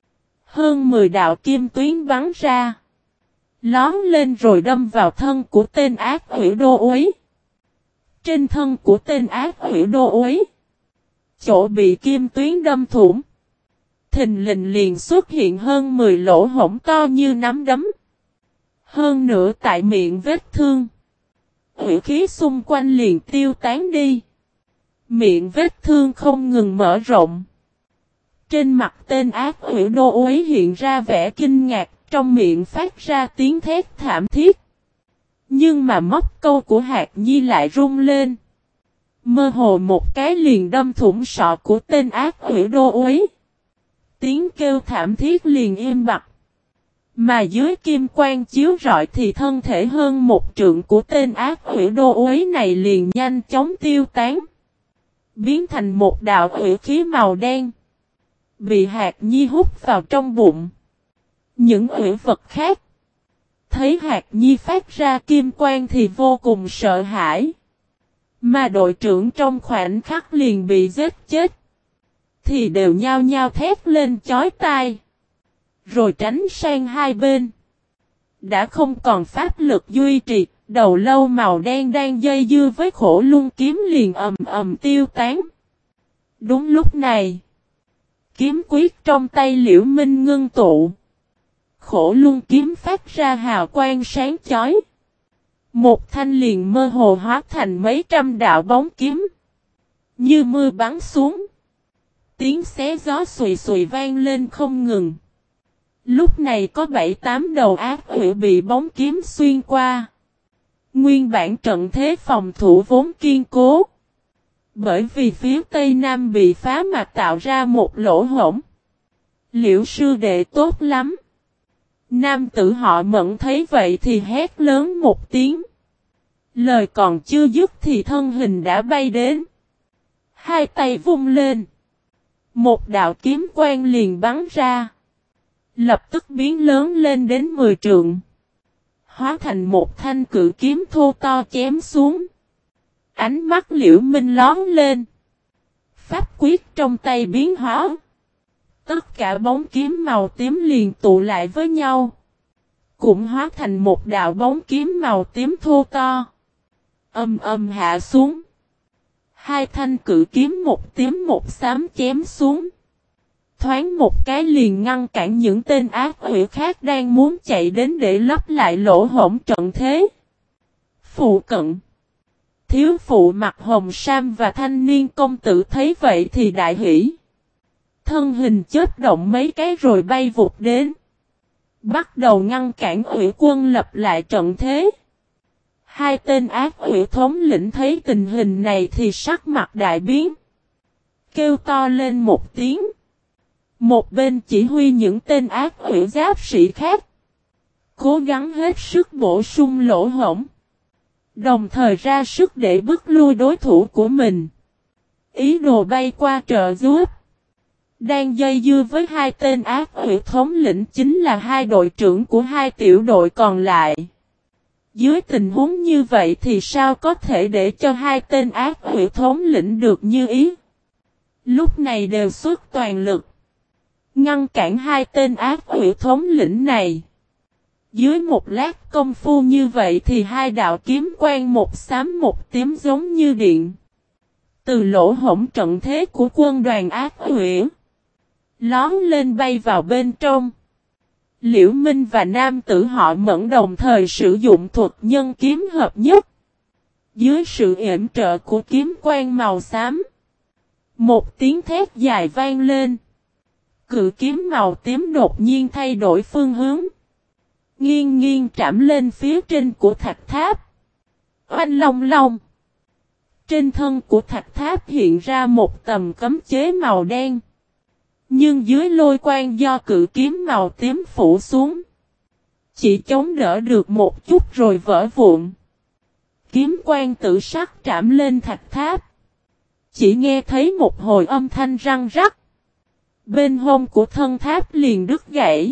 hơn 10 đạo kim tuyến bắn ra, lóm lên rồi đâm vào thân của tên ác quỷ đô uế. Trên thân của tên ác quỷ đô uế, chỗ bị kim tuyến đâm thủng, thình lình liền xuất hiện hơn 10 lỗ hổng to như nắm đấm. Hơn nữa tại miệng vết thương, quỷ khí xung quanh liền tiêu tán đi. Miệng vết thương không ngừng mở rộng. Trên mặt tên ác quỷ đô uế hiện ra vẻ kinh ngạc, trong miệng phát ra tiếng thét thảm thiết. Nhưng mà móc câu của Hạc Nhi lại rung lên. Mơ hồ một cái liền đâm thủng sọ của tên ác quỷ đô uế. Tiếng kêu thảm thiết liền im bặt. Mà dưới kim quang chiếu rọi thì thân thể hơn 1 trượng của tên ác quỷ đô uế này liền nhanh chóng tiêu tán, biến thành một đạo quỷ khí màu đen, bị Hạc Nhi hút vào trong bụng. Những quỷ vật khác thấy Hạc Nhi phát ra kim quang thì vô cùng sợ hãi. Mà đội trưởng trong khoảnh khắc liền bị giết chết, thì đều nhao nhao thét lên chói tai, rồi tránh sang hai bên. Đã không còn pháp lực duy trì, đầu lâu màu đen đang dây dưa với khổ luân kiếm liền ầm ầm tiêu tán. Đúng lúc này, kiếm quyết trong tay Liễu Minh ngưng tụ. Khổ luân kiếm phát ra hào quang sáng chói. Một thanh liền mơ hồ hóa thành mấy trăm đạo bóng kiếm, như mưa bắn xuống. Tiếng xé gió xùy xùy vang lên không ngừng. Lúc này có 7-8 đầu ác quỷ bị bóng kiếm xuyên qua. Nguyên bản trận thế phòng thủ vốn kiên cố, bởi vì phía tây nam bị phá mà tạo ra một lỗ hổng. Liễu sư đệ tốt lắm. Nam tử họ Mẫn thấy vậy thì hét lớn một tiếng. Lời còn chưa dứt thì thân hình đã bay đến. Hai tay vung lên. Một đạo kiếm quang liền bắn ra. Lập tức biến lớn lên đến 10 trượng. Hóa thành một thanh cự kiếm thô to chém xuống. Ánh mắt Liễu Minh lóe lên. Pháp quyết trong tay biến hóa. Tất cả bóng kiếm màu tím liền tụ lại với nhau. Cũng hóa thành một đạo bóng kiếm màu tím thô to. Âm âm hạ xuống. Hai thanh cự kiếm một tím một xám chém xuống. Thoáng một cái liền ngăn cản những tên ác quỷ khác đang muốn chạy đến để lấp lại lỗ hổng trận thế. Phụ cận. Thiếu phụ mặc hồng sam và thanh niên công tử thấy vậy thì đại hỉ. Thân hình chớp động mấy cái rồi bay vụt đến. Bắt đầu ngăn cản quỷ quân lập lại trận thế. Hai tên ác quỷ thống lĩnh thấy tình hình này thì sắc mặt đại biến. Kêu to lên một tiếng. Một bên chỉ huy những tên ác quỷ giáp sĩ khác. Cố gắng hết sức bổ sung lỗ hổng. Đồng thời ra sức để bức lui đối thủ của mình. Ý đồ bay qua trợ giúp. Đang dây dưa với hai tên ác quỷ thống lĩnh chính là hai đội trưởng của hai tiểu đội còn lại. Dưới tình huống như vậy thì sao có thể để cho hai tên ác quỷ thống lĩnh được như ý. Lúc này đều xuất toàn lực. Ngăn cản hai tên ác quỷ thống lĩnh này. Dưới một lát công phu như vậy thì hai đạo kiếm quang một xám một tím giống như điện. Từ lỗ hổng trận thế của quân đoàn ác quỷ. Lón lên bay vào bên trong. Liễu Minh và nam tử họ Mẫn đồng thời sử dụng thuật nhân kiếm hợp nhất. Dưới sự yểm trợ của kiếm quang màu xám. Một tiếng thét dài vang lên. Cự kiếm màu tím đột nhiên thay đổi phương hướng. Nghiêng nghiêng trảm lên phía trên của thạch tháp. Oanh long long. Trên thân của thạch tháp hiện ra một tầm cấm chế màu đen. Nhưng dưới lôi quang do cự kiếm màu tím phủ xuống. Chỉ chống đỡ được một chút rồi vỡ vụn. Kiếm quang tự sắc trảm lên thạch tháp. Chỉ nghe thấy một hồi âm thanh răng rắc. Bên hông của thân tháp liền đứt gãy.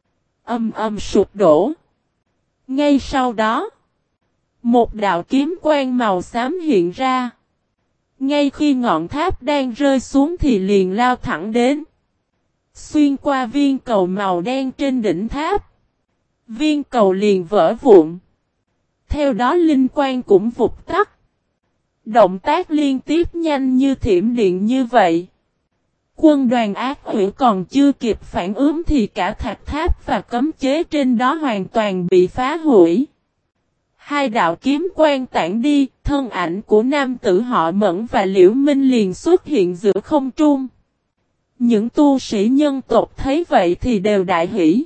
Âm âm sụp đổ. Ngay sau đó. Một đạo kiếm quang màu xám hiện ra. Ngay khi ngọn tháp đang rơi xuống thì liền lao thẳng đến. Xuyên qua viên cầu màu đen trên đỉnh tháp. Viên cầu liền vỡ vụn. Theo đó linh quang cũng vụt tắt. Động tác liên tiếp nhanh như thiểm điện như vậy. Quân đoàn ác quỷ còn chưa kịp phản ứng thì cả thạch tháp và cấm chế trên đó hoàn toàn bị phá hủy. Hai đạo kiếm quang tản đi, thân ảnh của nam tử họ Mẫn và Liễu Minh liền xuất hiện giữa không trung. Những tu sĩ nhân tộc thấy vậy thì đều đại hỉ.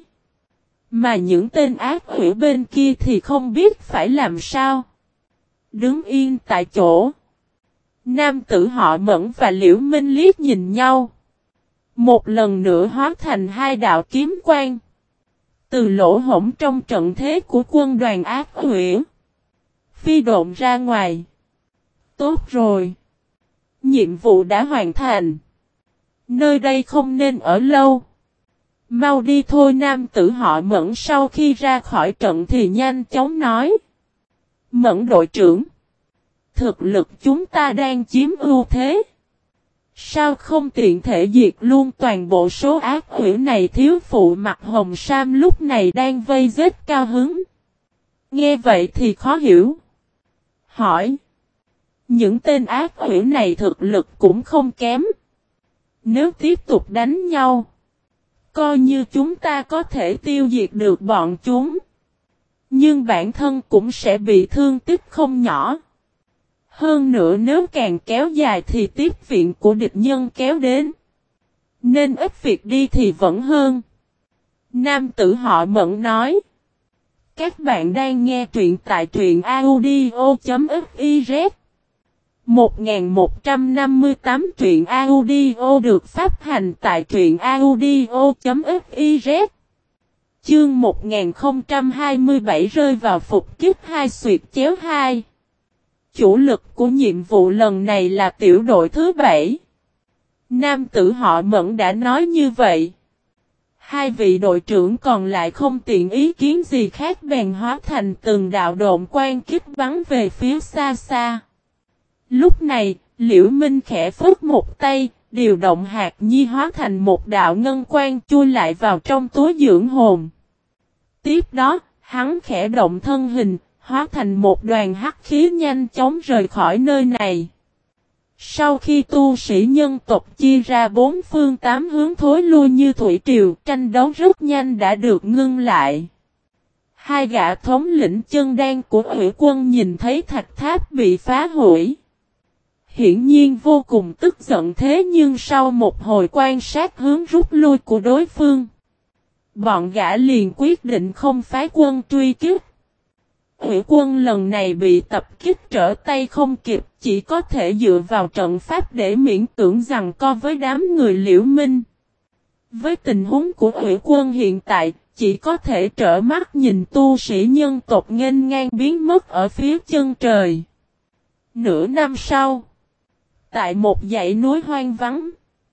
Mà những tên ác quỷ bên kia thì không biết phải làm sao. Đứng yên tại chỗ. Nam tử họ Mẫn và Liễu Minh liếc nhìn nhau. Một lần nữa hóa thành hai đạo kiếm quang. Từ lỗ hổng trong trận thế của quân đoàn ác quỷ. Phi độn ra ngoài. Tốt rồi. Nhiệm vụ đã hoàn thành. Nơi đây không nên ở lâu. Mau đi thôi, nam tử họ Mẫn sau khi ra khỏi trận thì nhanh chóng nói. Mẫn đội trưởng. Thực lực chúng ta đang chiếm ưu thế. Sao không tiện thể diệt luôn toàn bộ số ác quỷ này? Thiếu phụ mặc hồng sam lúc này đang vây giết cao hứng. Nghe vậy thì khó hiểu. Hỏi. Những tên ác quỷ này thực lực cũng không kém. Nếu tiếp tục đánh nhau. Coi như chúng ta có thể tiêu diệt được bọn chúng. Nhưng bản thân cũng sẽ bị thương tích không nhỏ. Hơn nữa nếu càng kéo dài thì tiếp viện của địch nhân kéo đến. Nên ít việc đi thì vẫn hơn. Nam tử họ Mẫn nói. Các bạn đang nghe truyện tại truyện audio.fiz. 1158 truyện audio được phát hành tại truyện audio.fiz. Chương 1027 rơi vào phục kích 2 xuyệt chéo 2. Chủ lực của nhiệm vụ lần này là tiểu đội thứ 7. Nam tử họ Mẫn đã nói như vậy. Hai vị đội trưởng còn lại không tiện ý kiến gì khác bèn hóa thành từng đạo độn quang kích bắn về phía xa xa. Lúc này, Liễu Minh khẽ phất một tay, điều động hạt nhi hóa thành một đạo ngân quang chui lại vào trong túi dưỡng hồn. Tiếp đó, hắn khẽ động thân hình, hóa thành một đoàn hắc khí nhanh chóng rời khỏi nơi này. Sau khi tu sĩ nhân tộc chia ra bốn phương tám hướng thối lui như thủy triều, tranh đấu rất nhanh đã được ngưng lại. Hai gã thống lĩnh chân đan của Hủy Quân nhìn thấy thạch tháp bị phá hủy. Hiển nhiên vô cùng tức giận, thế nhưng sau một hồi quan sát hướng rút lui của đối phương, bọn gã liền quyết định không phái quân truy kích. Hủy Quân lần này bị tập kích trở tay không kịp, chỉ có thể dựa vào trận pháp để miễn cưỡng giằng co với đám người Liễu Minh. Với tình huống của Hủy Quân hiện tại, chỉ có thể trợn mắt nhìn tu sĩ nhân tộc nghênh ngang biến mất ở phía chân trời. Nửa năm sau, tại một dãy núi hoang vắng,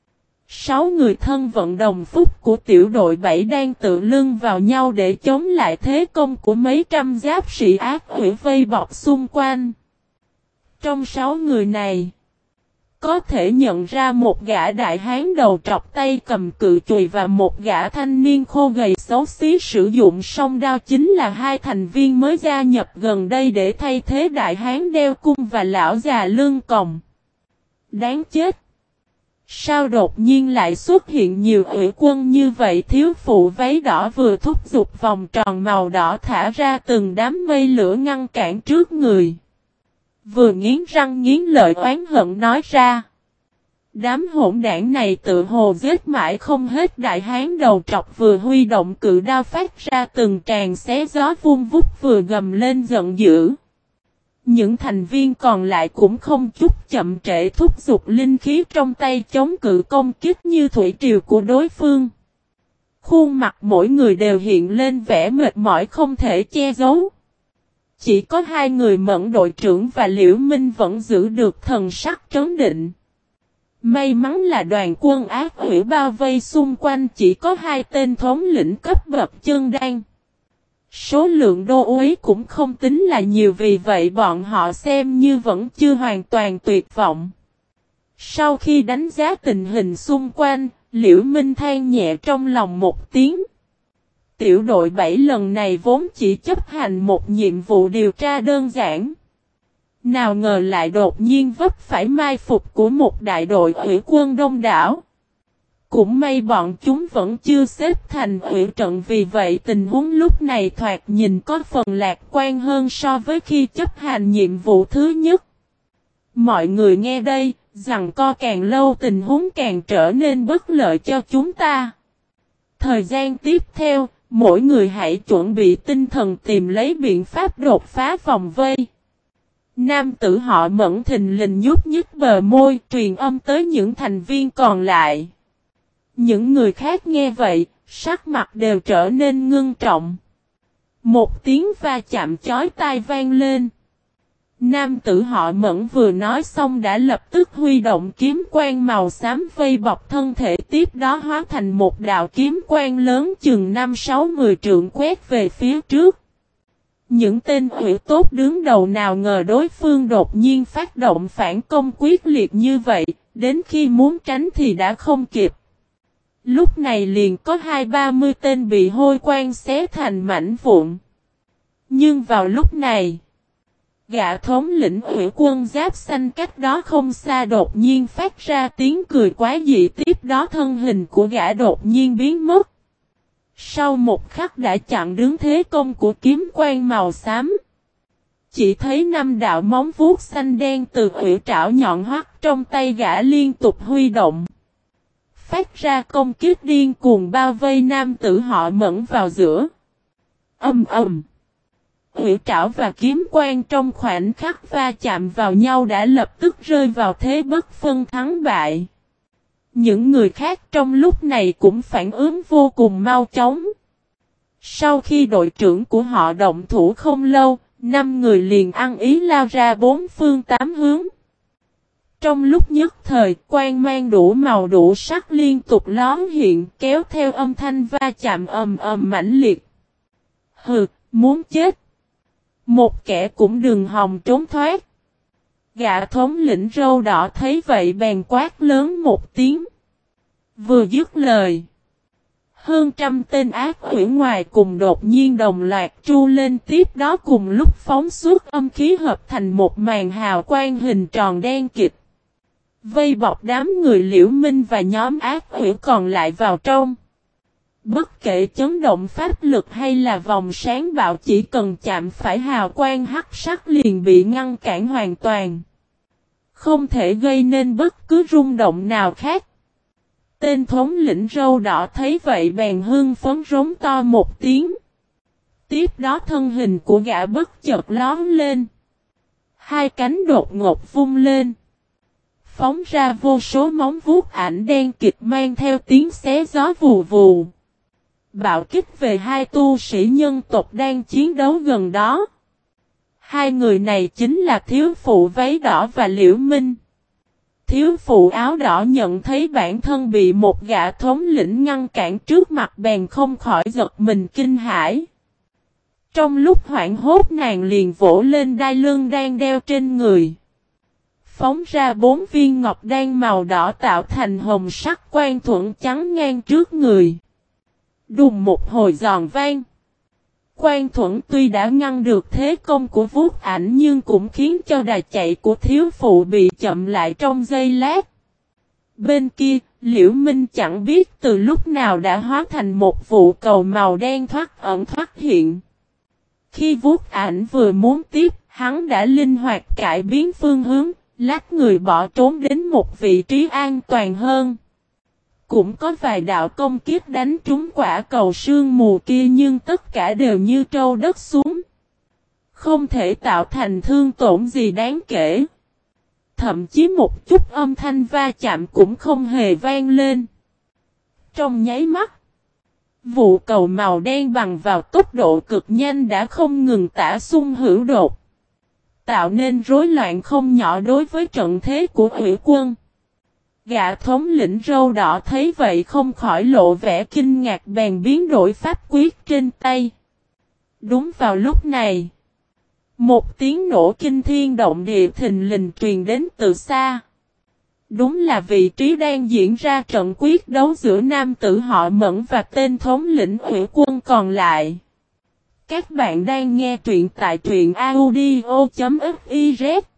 6 người thân vận đồng phúc của tiểu đội 7 đang tự lưng vào nhau để chống lại thế công của mấy trăm giáp sĩ ác quỷ vây bọc xung quanh. Trong 6 người này, có thể nhận ra một gã đại hán đầu trọc tay cầm cự chùy và một gã thanh niên khô gầy xấu xí sử dụng song đao, chính là hai thành viên mới gia nhập gần đây để thay thế đại hán đeo cung và lão già lưng còng. Đáng chết! Sao đột nhiên lại xuất hiện nhiều Hủy Quân như vậy? Thiếu phụ váy đỏ vừa thúc giục vòng tròn màu đỏ thả ra từng đám mây lửa ngăn cản trước người. Vừa nghiến răng nghiến lợi oán hận nói ra. Đám hỗn đảng này tự hồ giết mãi không hết. Đại hán đầu trọc vừa huy động cự đao phát ra từng tràng xé gió vun vút vừa gầm lên giận dữ. Những thành viên còn lại cũng không chút chậm trễ thúc giục linh khí trong tay chống cự công kích như thủy triều của đối phương. Khuôn mặt mỗi người đều hiện lên vẻ mệt mỏi không thể che giấu. Chỉ có hai người Mẫn đội trưởng và Liễu Minh vẫn giữ được thần sắc trấn định. May mắn là đoàn quân ác quỷ bao vây xung quanh chỉ có hai tên thống lĩnh cấp bậc chân đan. Số lượng đô úy cũng không tính là nhiều, vì vậy bọn họ xem như vẫn chưa hoàn toàn tuyệt vọng. Sau khi đánh giá tình hình xung quanh, Liễu Minh than nhẹ trong lòng một tiếng. Tiểu đội 7 lần này vốn chỉ chấp hành một nhiệm vụ điều tra đơn giản. Nào ngờ lại đột nhiên vấp phải mai phục của một đại đội Hủy Quân đông đảo. Cũng may bọn chúng vẫn chưa xếp thành hủy trận, vì vậy tình huống lúc này thoạt nhìn có phần lạc quan hơn so với khi chấp hành nhiệm vụ thứ nhất. Mọi người nghe đây, rằng co càng lâu tình huống càng trở nên bất lợi cho chúng ta. Thời gian tiếp theo, mỗi người hãy chuẩn bị tinh thần tìm lấy biện pháp đột phá vòng vây. Nam tử họ Mẫn thình lình nhúc nhích bờ môi, truyền âm tới những thành viên còn lại. Những người khác nghe vậy, sắc mặt đều trở nên ngưng trọng. Một tiếng va chạm chói tai vang lên. Nam tử họ Mẫn vừa nói xong đã lập tức huy động kiếm quang màu xám vây bọc thân thể, tiếp đó hóa thành một đạo kiếm quang lớn chừng 5-60 trượng quét về phía trước. Những tên hủy tốt đứng đầu nào ngờ đối phương đột nhiên phát động phản công quyết liệt như vậy, đến khi muốn tránh thì đã không kịp. Lúc này liền có 20-30 tên bị hôi quang xé thành mảnh vụn. Nhưng vào lúc này, gã thống lĩnh Hủy Quân giáp xanh cách đó không xa đột nhiên phát ra tiếng cười quái dị, tiếp đó thân hình của gã đột nhiên biến mất. Sau một khắc đã chặn đứng thế công của kiếm quang màu xám. Chỉ thấy 5 đạo móng vuốt xanh đen từ hủy trảo nhọn hoắt trong tay gã liên tục huy động. Phát ra công kích điên cuồng bao vây nam tử họ Mẫn vào giữa. Ầm ầm. Hủy trảo và kiếm quang trong khoảnh khắc va chạm vào nhau đã lập tức rơi vào thế bất phân thắng bại. Những người khác trong lúc này cũng phản ứng vô cùng mau chóng. Sau khi đội trưởng của họ động thủ không lâu, 5 người liền ăn ý lao ra 4 phương 8 hướng. Trong lúc nhất thời, quang mang đủ màu đủ sắc liên tục lóm hiện, kéo theo âm thanh va chạm ầm ầm mãnh liệt. Hừ, muốn chết. Một kẻ cũng đừng hòng trốn thoát. Gã thống lĩnh râu đỏ thấy vậy bèn quát lớn một tiếng. Vừa dứt lời, hơn trăm tên ác quỷ ngoài cùng đột nhiên đồng loạt tru lên, tiếp đó cùng lúc phóng xuất âm khí hợp thành một màn hào quang hình tròn đen kịt. Vây bọc đám người Liễu Minh và nhóm ác quỷ còn lại vào trong. Bất kể chấn động pháp lực hay là vòng sáng bạo, chỉ cần chạm phải hào quang hắc sắc liền bị ngăn cản hoàn toàn. Không thể gây nên bất cứ rung động nào khác. Tên thống lĩnh râu đỏ thấy vậy bèn hưng phấn rống to một tiếng. Tiếp đó thân hình của gã bất chợt lóm lên. Hai cánh đột ngột vung lên. Phóng ra vô số móng vuốt ảnh đen kịt mang theo tiếng xé gió vù vù. Bạo kích về hai tu sĩ nhân tộc đang chiến đấu gần đó. Hai người này chính là thiếu phụ váy đỏ và Liễu Minh. Thiếu phụ áo đỏ nhận thấy bản thân bị một gã thống lĩnh ngăn cản trước mặt bèn không khỏi giật mình kinh hãi. Trong lúc hoảng hốt nàng liền vỗ lên đai lưng đang đeo trên người. Phóng ra 4 viên ngọc đan màu đỏ tạo thành hồng sắc quan thuẫn trắng ngang trước người. Đùng một hồi giòn vang. Quan thuẫn tuy đã ngăn được thế công của Vuốt Ảnh nhưng cũng khiến cho đà chạy của thiếu phụ bị chậm lại trong giây lát. Bên kia, Liễu Minh chẳng biết từ lúc nào đã hóa thành một vụ cầu màu đen thoát ẩn thoát hiện. Khi Vuốt Ảnh vừa muốn tiếp, hắn đã linh hoạt cải biến phương hướng, lách người bỏ trốn đến một vị trí an toàn hơn. Cũng có vài đạo công kiếp đánh trúng quả cầu sương mù kia nhưng tất cả đều như trâu đất xuống. Không thể tạo thành thương tổn gì đáng kể. Thậm chí một chút âm thanh va chạm cũng không hề vang lên. Trong nháy mắt, vụ cầu màu đen bằng vào tốc độ cực nhanh đã không ngừng tả xung hữu đột. Tạo nên rối loạn không nhỏ đối với trận thế của Hủy Quân. Gã thống lĩnh râu đỏ thấy vậy không khỏi lộ vẻ kinh ngạc bèn biến đổi pháp quyết trên tay. Đúng vào lúc này, một tiếng nổ kinh thiên động địa thình lình truyền đến từ xa. Đúng là vị trí đang diễn ra trận quyết đấu giữa nam tử họ Mẫn và tên thống lĩnh Hủy Quân còn lại. Các bạn đang nghe truyện tại truyện audio.fiz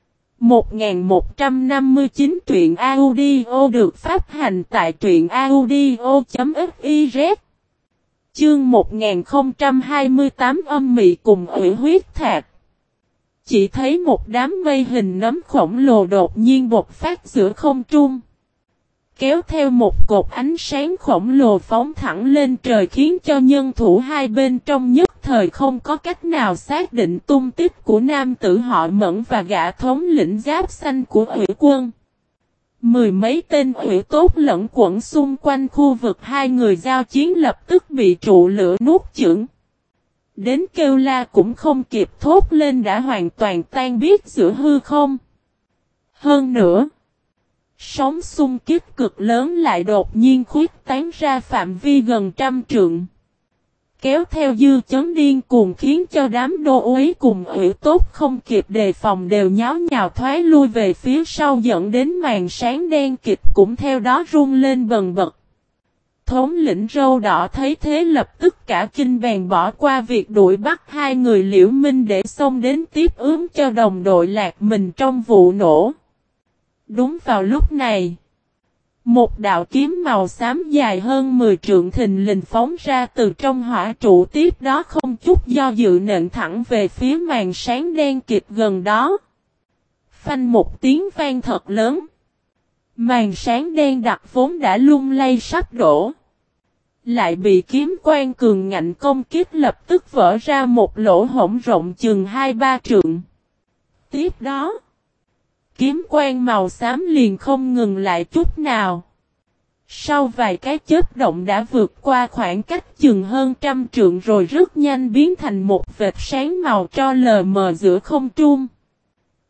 1159 truyện audio được phát hành tại truyện audio.fiz. Chương 1028 âm mị cùng ủy huyết thạc. Chỉ thấy một đám mây hình nấm khổng lồ đột nhiên bộc phát giữa không trung. Kéo theo một cột ánh sáng khổng lồ phóng thẳng lên trời khiến cho nhân thủ hai bên trong nhất thời không có cách nào xác định tung tích của nam tử họ Mẫn và gã thống lĩnh giáp xanh của Hủy Quân. Mười mấy tên Hủy tốt lẫn quẩn xung quanh khu vực hai người giao chiến lập tức bị trụ lửa nuốt chửng. Đến kêu la cũng không kịp thốt lên đã hoàn toàn tan biến giữa hư không. Hơn nữa, sóng xung kích cực lớn lại đột nhiên khuyết tán ra phạm vi gần trăm trượng. Kéo theo dư chấn điên cuồng khiến cho đám đô úy cùng Hủy tốt không kịp đề phòng đều nháo nhào thoái lui về phía sau dẫn đến màn sáng đen kịt cũng theo đó rung lên bần bật. Thống lĩnh râu đỏ thấy thế lập tức cả kinh bèn bỏ qua việc đuổi bắt hai người Liễu Minh để xông đến tiếp ứng cho đồng đội lạc mình trong vụ nổ. Đúng vào lúc này, một đạo kiếm màu xám dài hơn 10 trượng thình lình phóng ra từ trong hỏa trụ tiếp đó không chút do dự nện thẳng về phía màn sáng đen kịt gần đó. Phanh một tiếng vang thật lớn. Màn sáng đen đặc vốn đã lung lay sắp đổ. Lại bị kiếm quang cường ngạnh công kích lập tức vỡ ra một lỗ hổng rộng chừng 2-3 trượng. Tiếp đó, kiếm quang màu xám liền không ngừng lại chút nào. Sau vài cái chớp động đã vượt qua khoảng cách chừng hơn trăm trượng rồi rất nhanh biến thành một vệt sáng màu tro lờ mờ giữa không trung.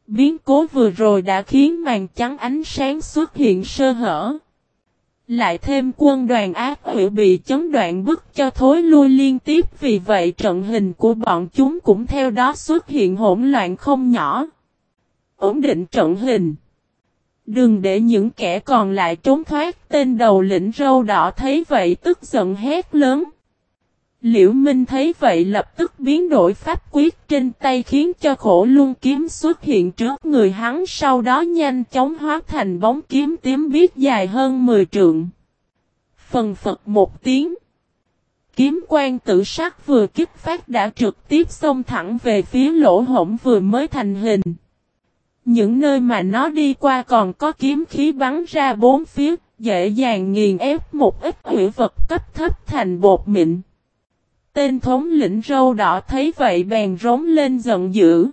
Biến cố vừa rồi đã khiến màn trắng ánh sáng xuất hiện sơ hở. Lại thêm quân đoàn ác quỷ bị chấn đoạn bức cho thối lui liên tiếp, vì vậy trận hình của bọn chúng cũng theo đó xuất hiện hỗn loạn không nhỏ. Ổn định trận hình. Đừng để những kẻ còn lại trốn thoát. Tên đầu lĩnh râu đỏ thấy vậy tức giận hét lớn. Liễu Minh thấy vậy lập tức biến đổi pháp quyết trên tay, khiến cho Khổ Luân kiếm xuất hiện trước người hắn, sau đó nhanh chóng hóa thành bóng kiếm tím biếc dài hơn 10 trượng. Phần phật một tiếng. Kiếm quang tử sắc vừa kích phát đã trực tiếp xông thẳng về phía lỗ hổng vừa mới thành hình. Những nơi mà nó đi qua còn có kiếm khí bắn ra bốn phía, dễ dàng nghiền ép một ít hủy vật cấp thấp thành bột mịn. Tên thống lĩnh râu đỏ thấy vậy bèn rống lên giận dữ.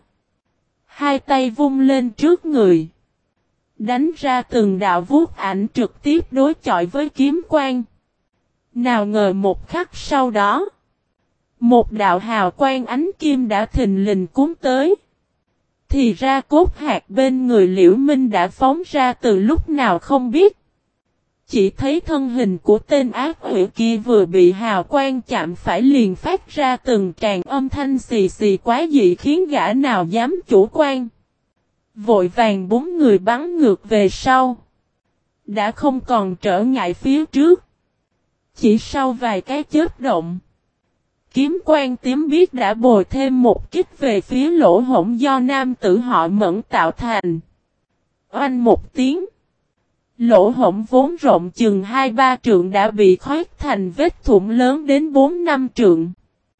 Hai tay vung lên trước người. Đánh ra từng đạo vuốt ảnh trực tiếp đối chọi với kiếm quang. Nào ngờ một khắc sau đó, một đạo hào quang ánh kim đã thình lình cuốn tới. Thì ra cốt hạt bên người Liễu Minh đã phóng ra từ lúc nào không biết. Chỉ thấy thân hình của tên ác quỷ kia vừa bị hào quang chạm phải liền phát ra từng tràng âm thanh xì xì quá dị, khiến gã nào dám chủ quan. Vội vàng bốn người bắn ngược về sau. Đã không còn trở ngại phía trước. Chỉ sau vài cái chớp động, kiếm quang tím biếc đã bồi thêm một kích về phía lỗ hổng do nam tử họ Mẫn tạo thành. Oanh một tiếng. Lỗ hổng vốn rộng chừng 2-3 trượng đã bị khoét thành vết thủng lớn đến 4-5 trượng.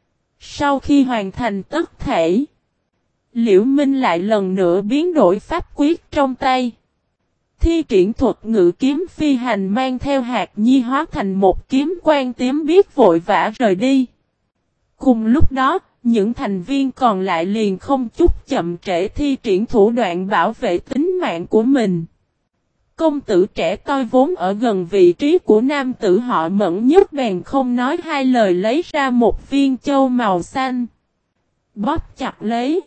Sau khi hoàn thành tất thể, Liễu Minh lại lần nữa biến đổi pháp quyết trong tay. Thi triển thuật ngự kiếm phi hành, mang theo hạt nhi hóa thành một kiếm quang tím biếc vội vã rời đi. Cùng lúc đó, những thành viên còn lại liền không chút chậm trễ thi triển thủ đoạn bảo vệ tính mạng của mình. Công tử trẻ toi vốn ở gần vị trí của nam tử họ Mẫn nhất bèn không nói hai lời lấy ra một viên châu màu xanh. Bóp chặt lấy.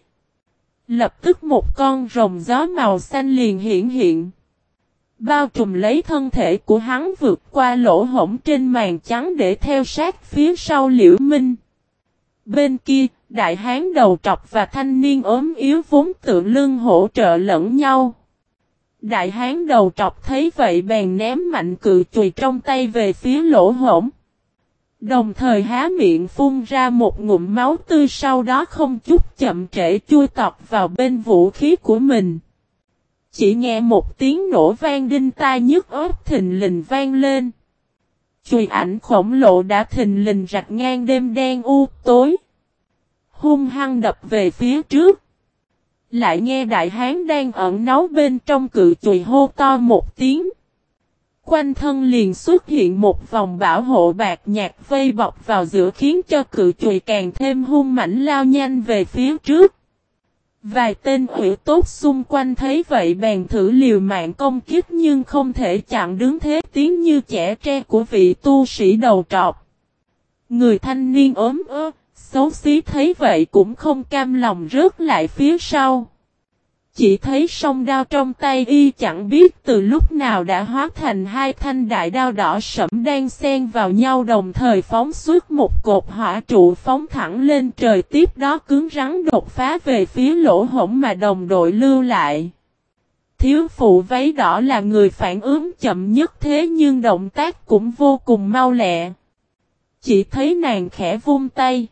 Lập tức một con rồng gió màu xanh liền hiển hiện. Bao trùm lấy thân thể của hắn, vượt qua lỗ hổng trên màn trắng để theo sát phía sau Liễu Minh. Bên kia, đại hán đầu trọc và thanh niên ốm yếu vốn tự lưng hỗ trợ lẫn nhau. Đại hán đầu trọc thấy vậy bèn ném mạnh cự chùy trong tay về phía lỗ hổng. Đồng thời há miệng phun ra một ngụm máu tươi, sau đó không chút chậm trễ chui tọt vào bên vũ khí của mình. Chỉ nghe một tiếng nổ vang đinh tai nhức óc thình lình vang lên. Chùy ảnh khổng lồ đã thình lình rạch ngang đêm đen u tối, hung hăng đập về phía trước. Lại nghe đại hán đang ẩn náu bên trong cự chùy hô to một tiếng. Quanh thân liền xuất hiện một vòng bảo hộ bạc nhạt vây bọc vào giữa, khiến cho cự chùy càng thêm hung mãnh lao nhanh về phía trước. Vài tên hủy tốt xung quanh thấy vậy bèn thử liều mạng công kích, nhưng không thể chặn đứng thế tiến như chẻ tre của vị tu sĩ đầu trọc. Người thanh niên ốm xấu xí thấy vậy cũng không cam lòng rớt lại phía sau. Chỉ thấy song đao trong tay y chẳng biết từ lúc nào đã hóa thành hai thanh đại đao đỏ sẫm đang xen vào nhau, đồng thời phóng xuất một cột hỏa trụ phóng thẳng lên trời, tiếp đó cứng rắn đột phá về phía lỗ hổng mà đồng đội lưu lại. Thiếu phụ váy đỏ là người phản ứng chậm nhất, thế nhưng động tác cũng vô cùng mau lẹ. Chỉ thấy nàng khẽ vung tay.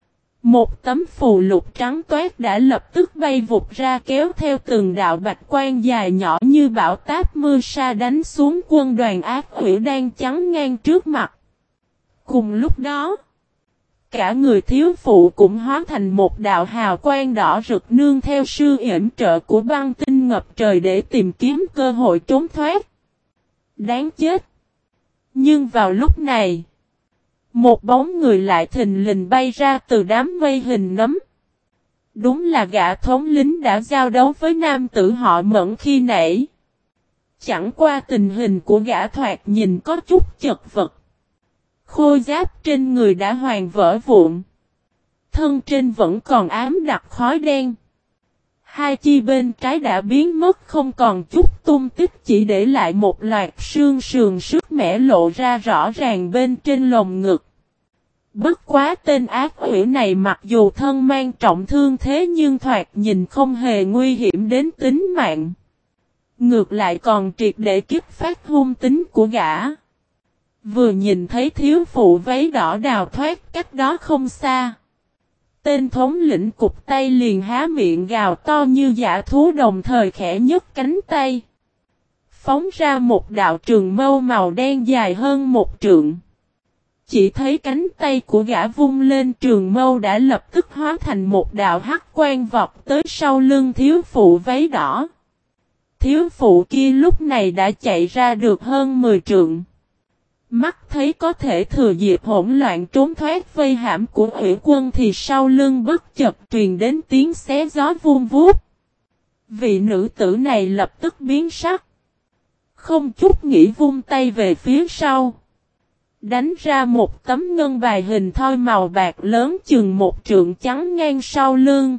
Một tấm phù lục trắng toát đã lập tức bay vụt ra, kéo theo từng đạo bạch quang dài nhỏ như bão táp mưa sa đánh xuống quân đoàn ác quỷ đang chắn ngang trước mặt. Cùng lúc đó, cả người thiếu phụ cũng hóa thành một đạo hào quang đỏ rực, nương theo sự yểm trợ của băng tinh ngập trời để tìm kiếm cơ hội trốn thoát. Đáng chết! Nhưng vào lúc này, một bóng người lại thình lình bay ra từ đám mây hình nấm. Đúng là gã thống lính đã giao đấu với nam tử họ Mẫn khi nãy. Chẳng qua tình hình của gã thoạt nhìn có chút chật vật. Khôi giáp trên người đã hoàn vỡ vụn. Thân trên vẫn còn ám đặc khói đen. Hai chi bên trái đã biến mất không còn chút tung tích, chỉ để lại một loạt xương sườn sức mẻ lộ ra rõ ràng bên trên lồng ngực. Bất quá tên ác quỷ này mặc dù thân mang trọng thương thế nhưng thoạt nhìn không hề nguy hiểm đến tính mạng. Ngược lại còn triệt để kích phát hung tính của gã. Vừa nhìn thấy thiếu phụ váy đỏ đào thoát cách đó không xa. Tên thống lĩnh cụp tay liền há miệng gào to như dã thú, đồng thời khẽ nhấc cánh tay. Phóng ra một đạo trường mâu màu đen dài hơn một trượng. Chỉ thấy cánh tay của gã vung lên, trường mâu đã lập tức hóa thành một đạo hắc quang vọt tới sau lưng thiếu phụ váy đỏ. Thiếu phụ kia lúc này đã chạy ra được hơn 10 trượng. Mắt thấy có thể thừa dịp hỗn loạn trốn thoát vây hãm của Ủy quân thì sau lưng bất chợt truyền đến tiếng xé gió vun vút. Vị nữ tử này lập tức biến sắc. Không chút nghĩ vung tay về phía sau. Đánh ra một tấm ngân bài hình thoi màu bạc lớn chừng một trượng trắng ngang sau lưng.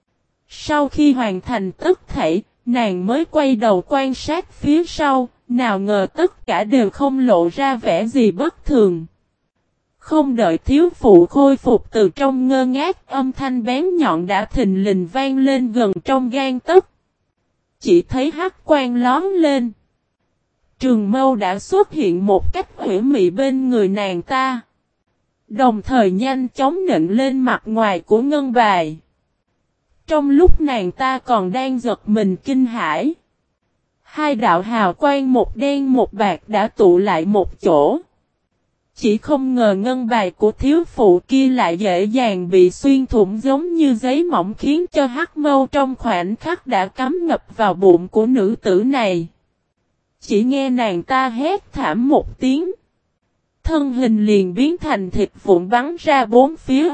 Sau khi hoàn thành tất thảy, nàng mới quay đầu quan sát phía sau. Nào ngờ tất cả đều không lộ ra vẻ gì bất thường. Không đợi thiếu phụ khôi phục từ trong ngơ ngác, âm thanh bén nhọn đã thình lình vang lên gần trong gan tấc. Chỉ thấy hắc quang lóm lên. Trường mâu đã xuất hiện một cách hủy mị bên người nàng ta. Đồng thời nhanh chóng nện lên mặt ngoài của ngân bài. Trong lúc nàng ta còn đang giật mình kinh hãi. Hai đạo hào quang một đen một bạc đã tụ lại một chỗ. Chỉ không ngờ ngân bài của thiếu phụ kia lại dễ dàng bị xuyên thủng giống như giấy mỏng, khiến cho hắc mâu trong khoảnh khắc đã cắm ngập vào bụng của nữ tử này. Chỉ nghe nàng ta hét thảm một tiếng. Thân hình liền biến thành thịt vụn bắn ra bốn phía.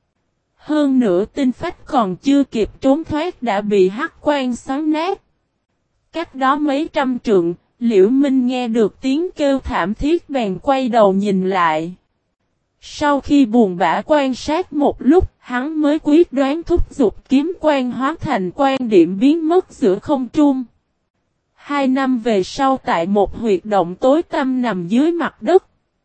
Hơn nữa tinh phách còn chưa kịp trốn thoát đã bị hắc quang xoắn nát. Cách đó mấy trăm trượng, Liễu Minh nghe được tiếng kêu thảm thiết bèn quay đầu nhìn lại. Sau khi buồn bã quan sát một lúc, hắn mới quyết đoán thúc giục kiếm quang hóa thành quang điểm biến mất giữa không trung. 2 năm về sau, tại một huyệt động tối tăm nằm dưới mặt đất,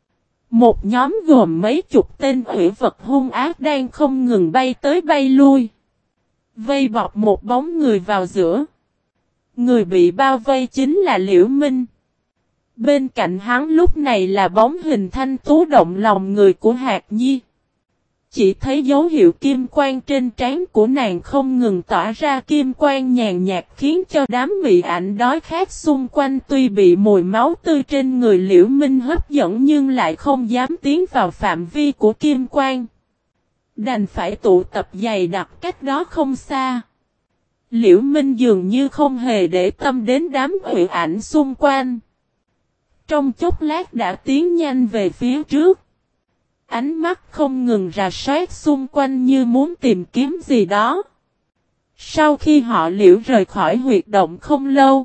một nhóm gồm mấy chục tên quỷ vật hung ác đang không ngừng bay tới bay lui, vây bọc một bóng người vào giữa. Người bị bao vây chính là Liễu Minh. Bên cạnh hắn lúc này là bóng hình thanh tú động lòng người của Hạc Nhi. Chỉ thấy dấu hiệu kim quang trên trán của nàng không ngừng tỏa ra kim quang nhàn nhạt, khiến cho đám mị ảnh đói khát xung quanh tuy bị mùi máu tươi trên người Liễu Minh hấp dẫn nhưng lại không dám tiến vào phạm vi của kim quang. Đành phải tụ tập dày đặc cách đó không xa. Liễu Minh dường như không hề để tâm đến đám quỷ ảnh xung quanh. Trong chốc lát đã tiến nhanh về phía trước. Ánh mắt không ngừng rà soát xung quanh như muốn tìm kiếm gì đó. Sau khi họ Liễu rời khỏi huyệt động không lâu,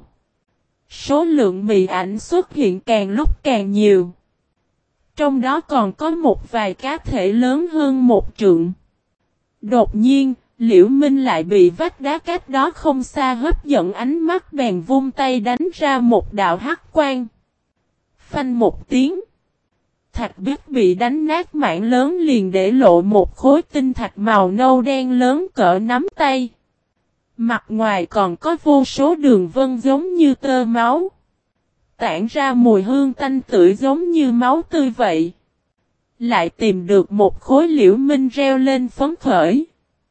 số lượng mị ảnh xuất hiện càng lúc càng nhiều. Trong đó còn có một vài cá thể lớn hơn một trượng. Đột nhiên, Liễu Minh lại bị vách đá cách đó không xa hấp dẫn ánh mắt, bèn vung tay đánh ra một đạo hắc quang. Phanh một tiếng. Thạch biết bị đánh nát mảng lớn, liền để lộ một khối tinh thạch màu nâu đen lớn cỡ nắm tay. Mặt ngoài còn có vô số đường vân giống như tơ máu. Tản ra mùi hương tanh tưởi giống như máu tươi vậy. Lại tìm được một khối. Liễu Minh reo lên phấn khởi.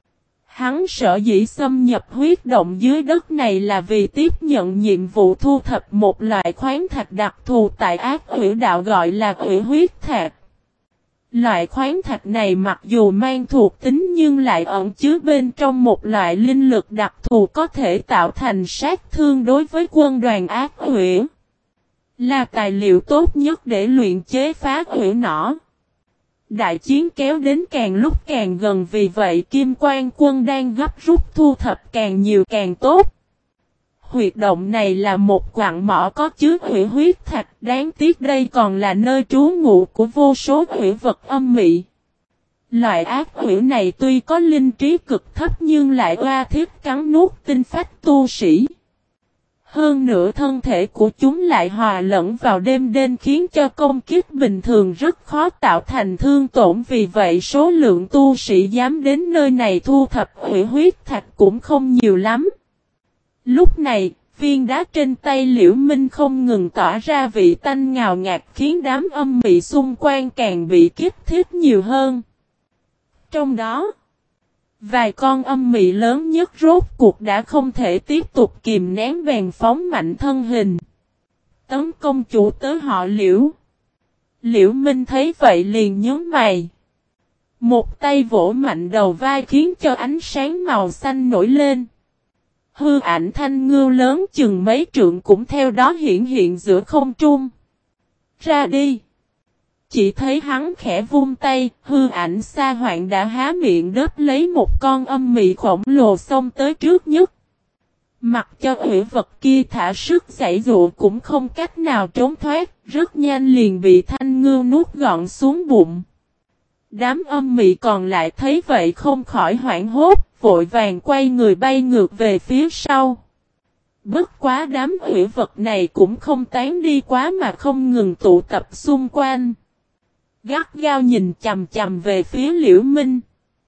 Hắn sở dĩ xâm nhập huyết động dưới đất này là vì tiếp nhận nhiệm vụ thu thập một loại khoáng thạch đặc thù tại ác quỷ đạo gọi là quỷ huyết thạch. Loại khoáng thạch này mặc dù mang thuộc tính nhưng lại ẩn chứa bên trong một loại linh lực đặc thù có thể tạo thành sát thương đối với quân đoàn ác quỷ. Là tài liệu tốt nhất để luyện chế phá quỷ nỏ. Đại chiến kéo đến càng lúc càng gần, vì vậy Kim Quan quân đang gấp rút thu thập càng nhiều càng tốt. Huyệt động này là một quặng mỏ có chứa quỷ huyết thạch, đáng tiếc đây còn là nơi trú ngụ của vô số quỷ vật âm mị. Loại ác quỷ này tuy có linh trí cực thấp nhưng lại oa thiết cắn nuốt tinh phách tu sĩ. Hơn nữa thân thể của chúng lại hòa lẫn vào đêm đen khiến cho công kích bình thường rất khó tạo thành thương tổn, vì vậy số lượng tu sĩ dám đến nơi này thu thập hủy huyết thạch cũng không nhiều lắm. Lúc này, viên đá trên tay Liễu Minh không ngừng tỏa ra vị tanh ngào ngạt khiến đám âm mị xung quanh càng bị kích thích nhiều hơn. Trong đó, vài con âm mị lớn nhất rốt cuộc đã không thể tiếp tục kìm nén bèn phóng mạnh thân hình. Tấn công chủ tớ họ Liễu. Liễu Minh thấy vậy liền nhớ mày. Một tay vỗ mạnh đầu vai khiến cho ánh sáng màu xanh nổi lên. Hư ảnh thanh ngưu lớn chừng mấy trượng cũng theo đó hiện hiện giữa không trung. Ra đi! Chỉ thấy hắn khẽ vung tay, hư ảnh xa hoạn đã há miệng đớp lấy một con âm mị khổng lồ xông tới trước nhất. Mặc cho ủy vật kia thả sức giãy giụa cũng không cách nào trốn thoát, rất nhanh liền bị thanh ngưu nuốt gọn xuống bụng. Đám âm mị còn lại thấy vậy không khỏi hoảng hốt, vội vàng quay người bay ngược về phía sau. Bất quá đám ủy vật này cũng không tán đi quá mà không ngừng tụ tập xung quanh. Gắt gao nhìn chằm chằm về phía Liễu Minh.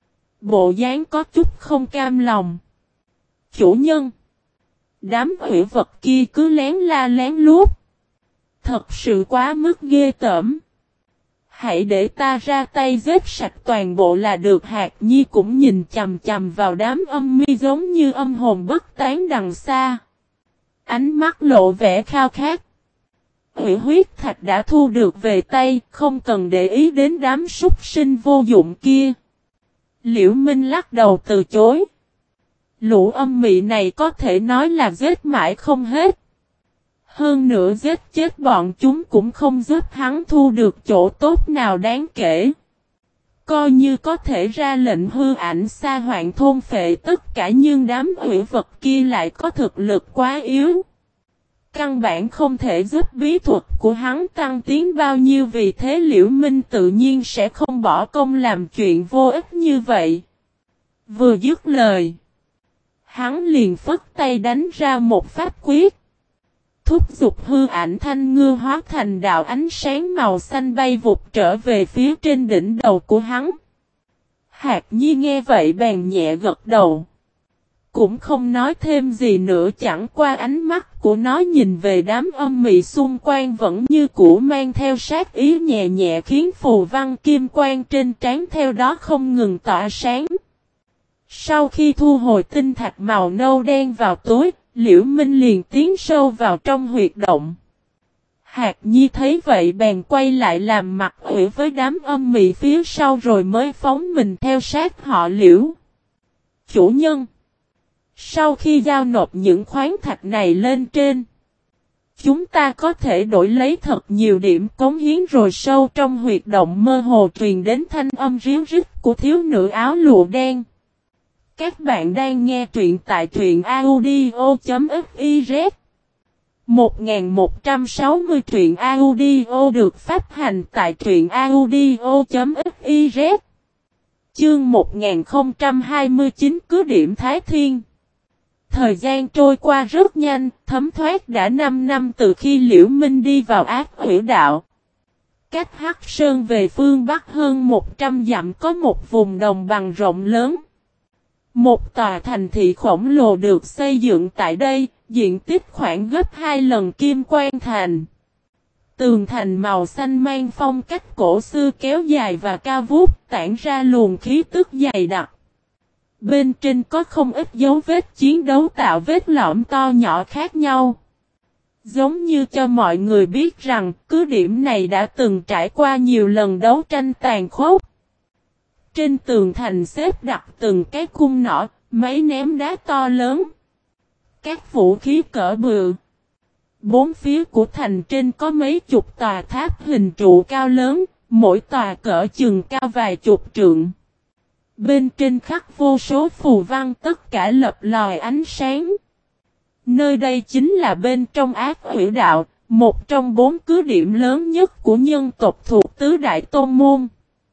Bộ dáng có chút không cam lòng. Chủ nhân! Đám ủy vật kia cứ lén la lén lút. Thật sự quá mức ghê tởm. Hãy để ta ra tay giết sạch toàn bộ là được. Hạc Nhi cũng nhìn chằm chằm vào đám âm mi giống như âm hồn bất tán đằng xa. Ánh mắt lộ vẻ khao khát. Hủy huyết thạch đã thu được về tay, không cần để ý đến đám súc sinh vô dụng kia. Liễu Minh lắc đầu từ chối. Lũ âm mị này có thể nói là giết mãi không hết. Hơn nữa giết chết bọn chúng cũng không giúp hắn thu được chỗ tốt nào đáng kể. Coi như có thể ra lệnh hư ảnh xa hoạn thôn phệ tất cả, nhưng đám hủy vật kia lại có thực lực quá yếu. Căn bản không thể giúp bí thuật của hắn tăng tiến bao nhiêu, vì thế Liễu Minh tự nhiên sẽ không bỏ công làm chuyện vô ích như vậy. Vừa dứt lời, hắn liền phất tay đánh ra một pháp quyết. Thúc giục hư ảnh thanh ngư hóa thành đạo ánh sáng màu xanh bay vụt trở về phía trên đỉnh đầu của hắn. Hạc Nhi nghe vậy bèn nhẹ gật đầu. Cũng không nói thêm gì nữa, chẳng qua ánh mắt của nó nhìn về đám âm mị xung quanh vẫn như cũ mang theo sát ý nhẹ nhẹ, khiến phù văn kim quang trên trán theo đó không ngừng tỏa sáng. Sau khi thu hồi tinh thạch màu nâu đen vào túi, Liễu Minh liền tiến sâu vào trong huyệt động. Hạc Nhi thấy vậy bèn quay lại làm mặt ủy với đám âm mị phía sau rồi mới phóng mình theo sát họ Liễu. Chủ nhân! Sau khi giao nộp những khoáng thạch này lên trên, chúng ta có thể đổi lấy thật nhiều điểm cống hiến. Rồi sâu trong huyệt động mơ hồ truyền đến thanh âm ríu rít của thiếu nữ áo lụa đen. Các bạn đang nghe truyện tại truyện audio.fiz. 1160 truyện audio được phát hành tại truyện audio.fiz. Chương 1029 cứ điểm Thái Thiên. Thời gian trôi qua rất nhanh, thấm thoát đã 5 năm từ khi Liễu Minh đi vào Ác Hủy Đạo. Cách Hắc Sơn về phương Bắc hơn 100 dặm có một vùng đồng bằng rộng lớn. Một tòa thành thị khổng lồ được xây dựng tại đây, diện tích khoảng gấp 2 lần Kim Quan Thành. Tường thành màu xanh mang phong cách cổ xưa kéo dài và cao vút, tản ra luồng khí tức dày đặc. Bên trên có không ít dấu vết chiến đấu tạo vết lõm to nhỏ khác nhau. Giống như cho mọi người biết rằng cứ điểm này đã từng trải qua nhiều lần đấu tranh tàn khốc. Trên tường thành xếp đặt từng cái cung nỏ, máy ném đá to lớn. Các vũ khí cỡ bự. Bốn phía của thành trên có mấy chục tòa tháp hình trụ cao lớn, mỗi tòa cỡ chừng cao vài chục trượng. Bên trên khắc vô số phù văn, tất cả lập lòi ánh sáng. Nơi đây chính là bên trong Ác Hủy Đạo, một trong 4 cứ điểm lớn nhất của nhân tộc thuộc tứ đại tôn môn.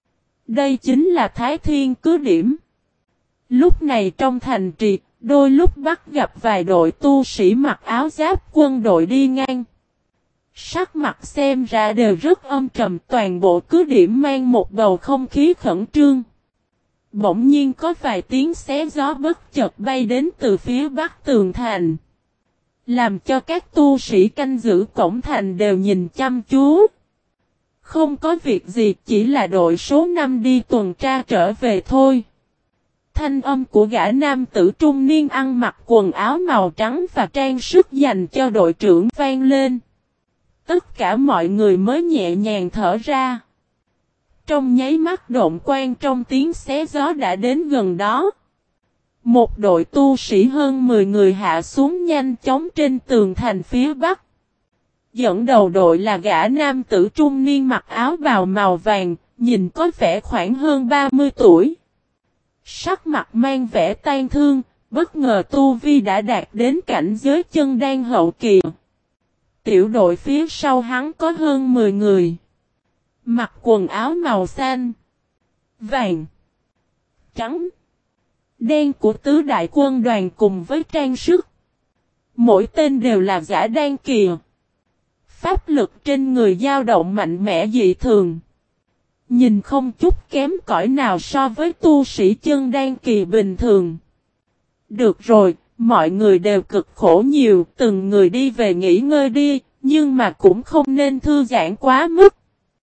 Đây chính là Thái Thiên cứ điểm. Lúc này trong thành trì, đôi lúc bắt gặp vài đội tu sĩ mặc áo giáp quân đội đi ngang. Sắc mặt xem ra đều rất âm trầm, toàn bộ cứ điểm mang một bầu không khí khẩn trương. Bỗng nhiên có vài tiếng xé gió bất chợt bay đến từ phía bắc tường thành. Làm cho các tu sĩ canh giữ cổng thành đều nhìn chăm chú. Không có việc gì, chỉ là đội số 5 đi tuần tra trở về thôi. Thanh âm của gã nam tử trung niên ăn mặc quần áo màu trắng và trang sức dành cho đội trưởng vang lên. Tất cả mọi người mới nhẹ nhàng thở ra. Trong nháy mắt độn quang trong tiếng xé gió đã đến gần đó. Một đội tu sĩ hơn 10 người hạ xuống nhanh chóng trên tường thành phía bắc. Dẫn đầu đội là gã nam tử trung niên mặc áo bào màu vàng, nhìn có vẻ khoảng hơn 30 tuổi. Sắc mặt mang vẻ tan thương, bất ngờ tu vi đã đạt đến cảnh giới chân đan hậu kỳ. Tiểu đội phía sau hắn có hơn 10 người. Mặc quần áo màu xanh, vàng, trắng, đen của tứ đại quân đoàn cùng với trang sức. Mỗi tên đều là giả đan kỳ. Pháp lực trên người dao động mạnh mẽ dị thường. Nhìn không chút kém cỏi nào so với tu sĩ chân đan kỳ bình thường. Được rồi, mọi người đều cực khổ nhiều, từng người đi về nghỉ ngơi đi, nhưng mà cũng không nên thư giãn quá mức.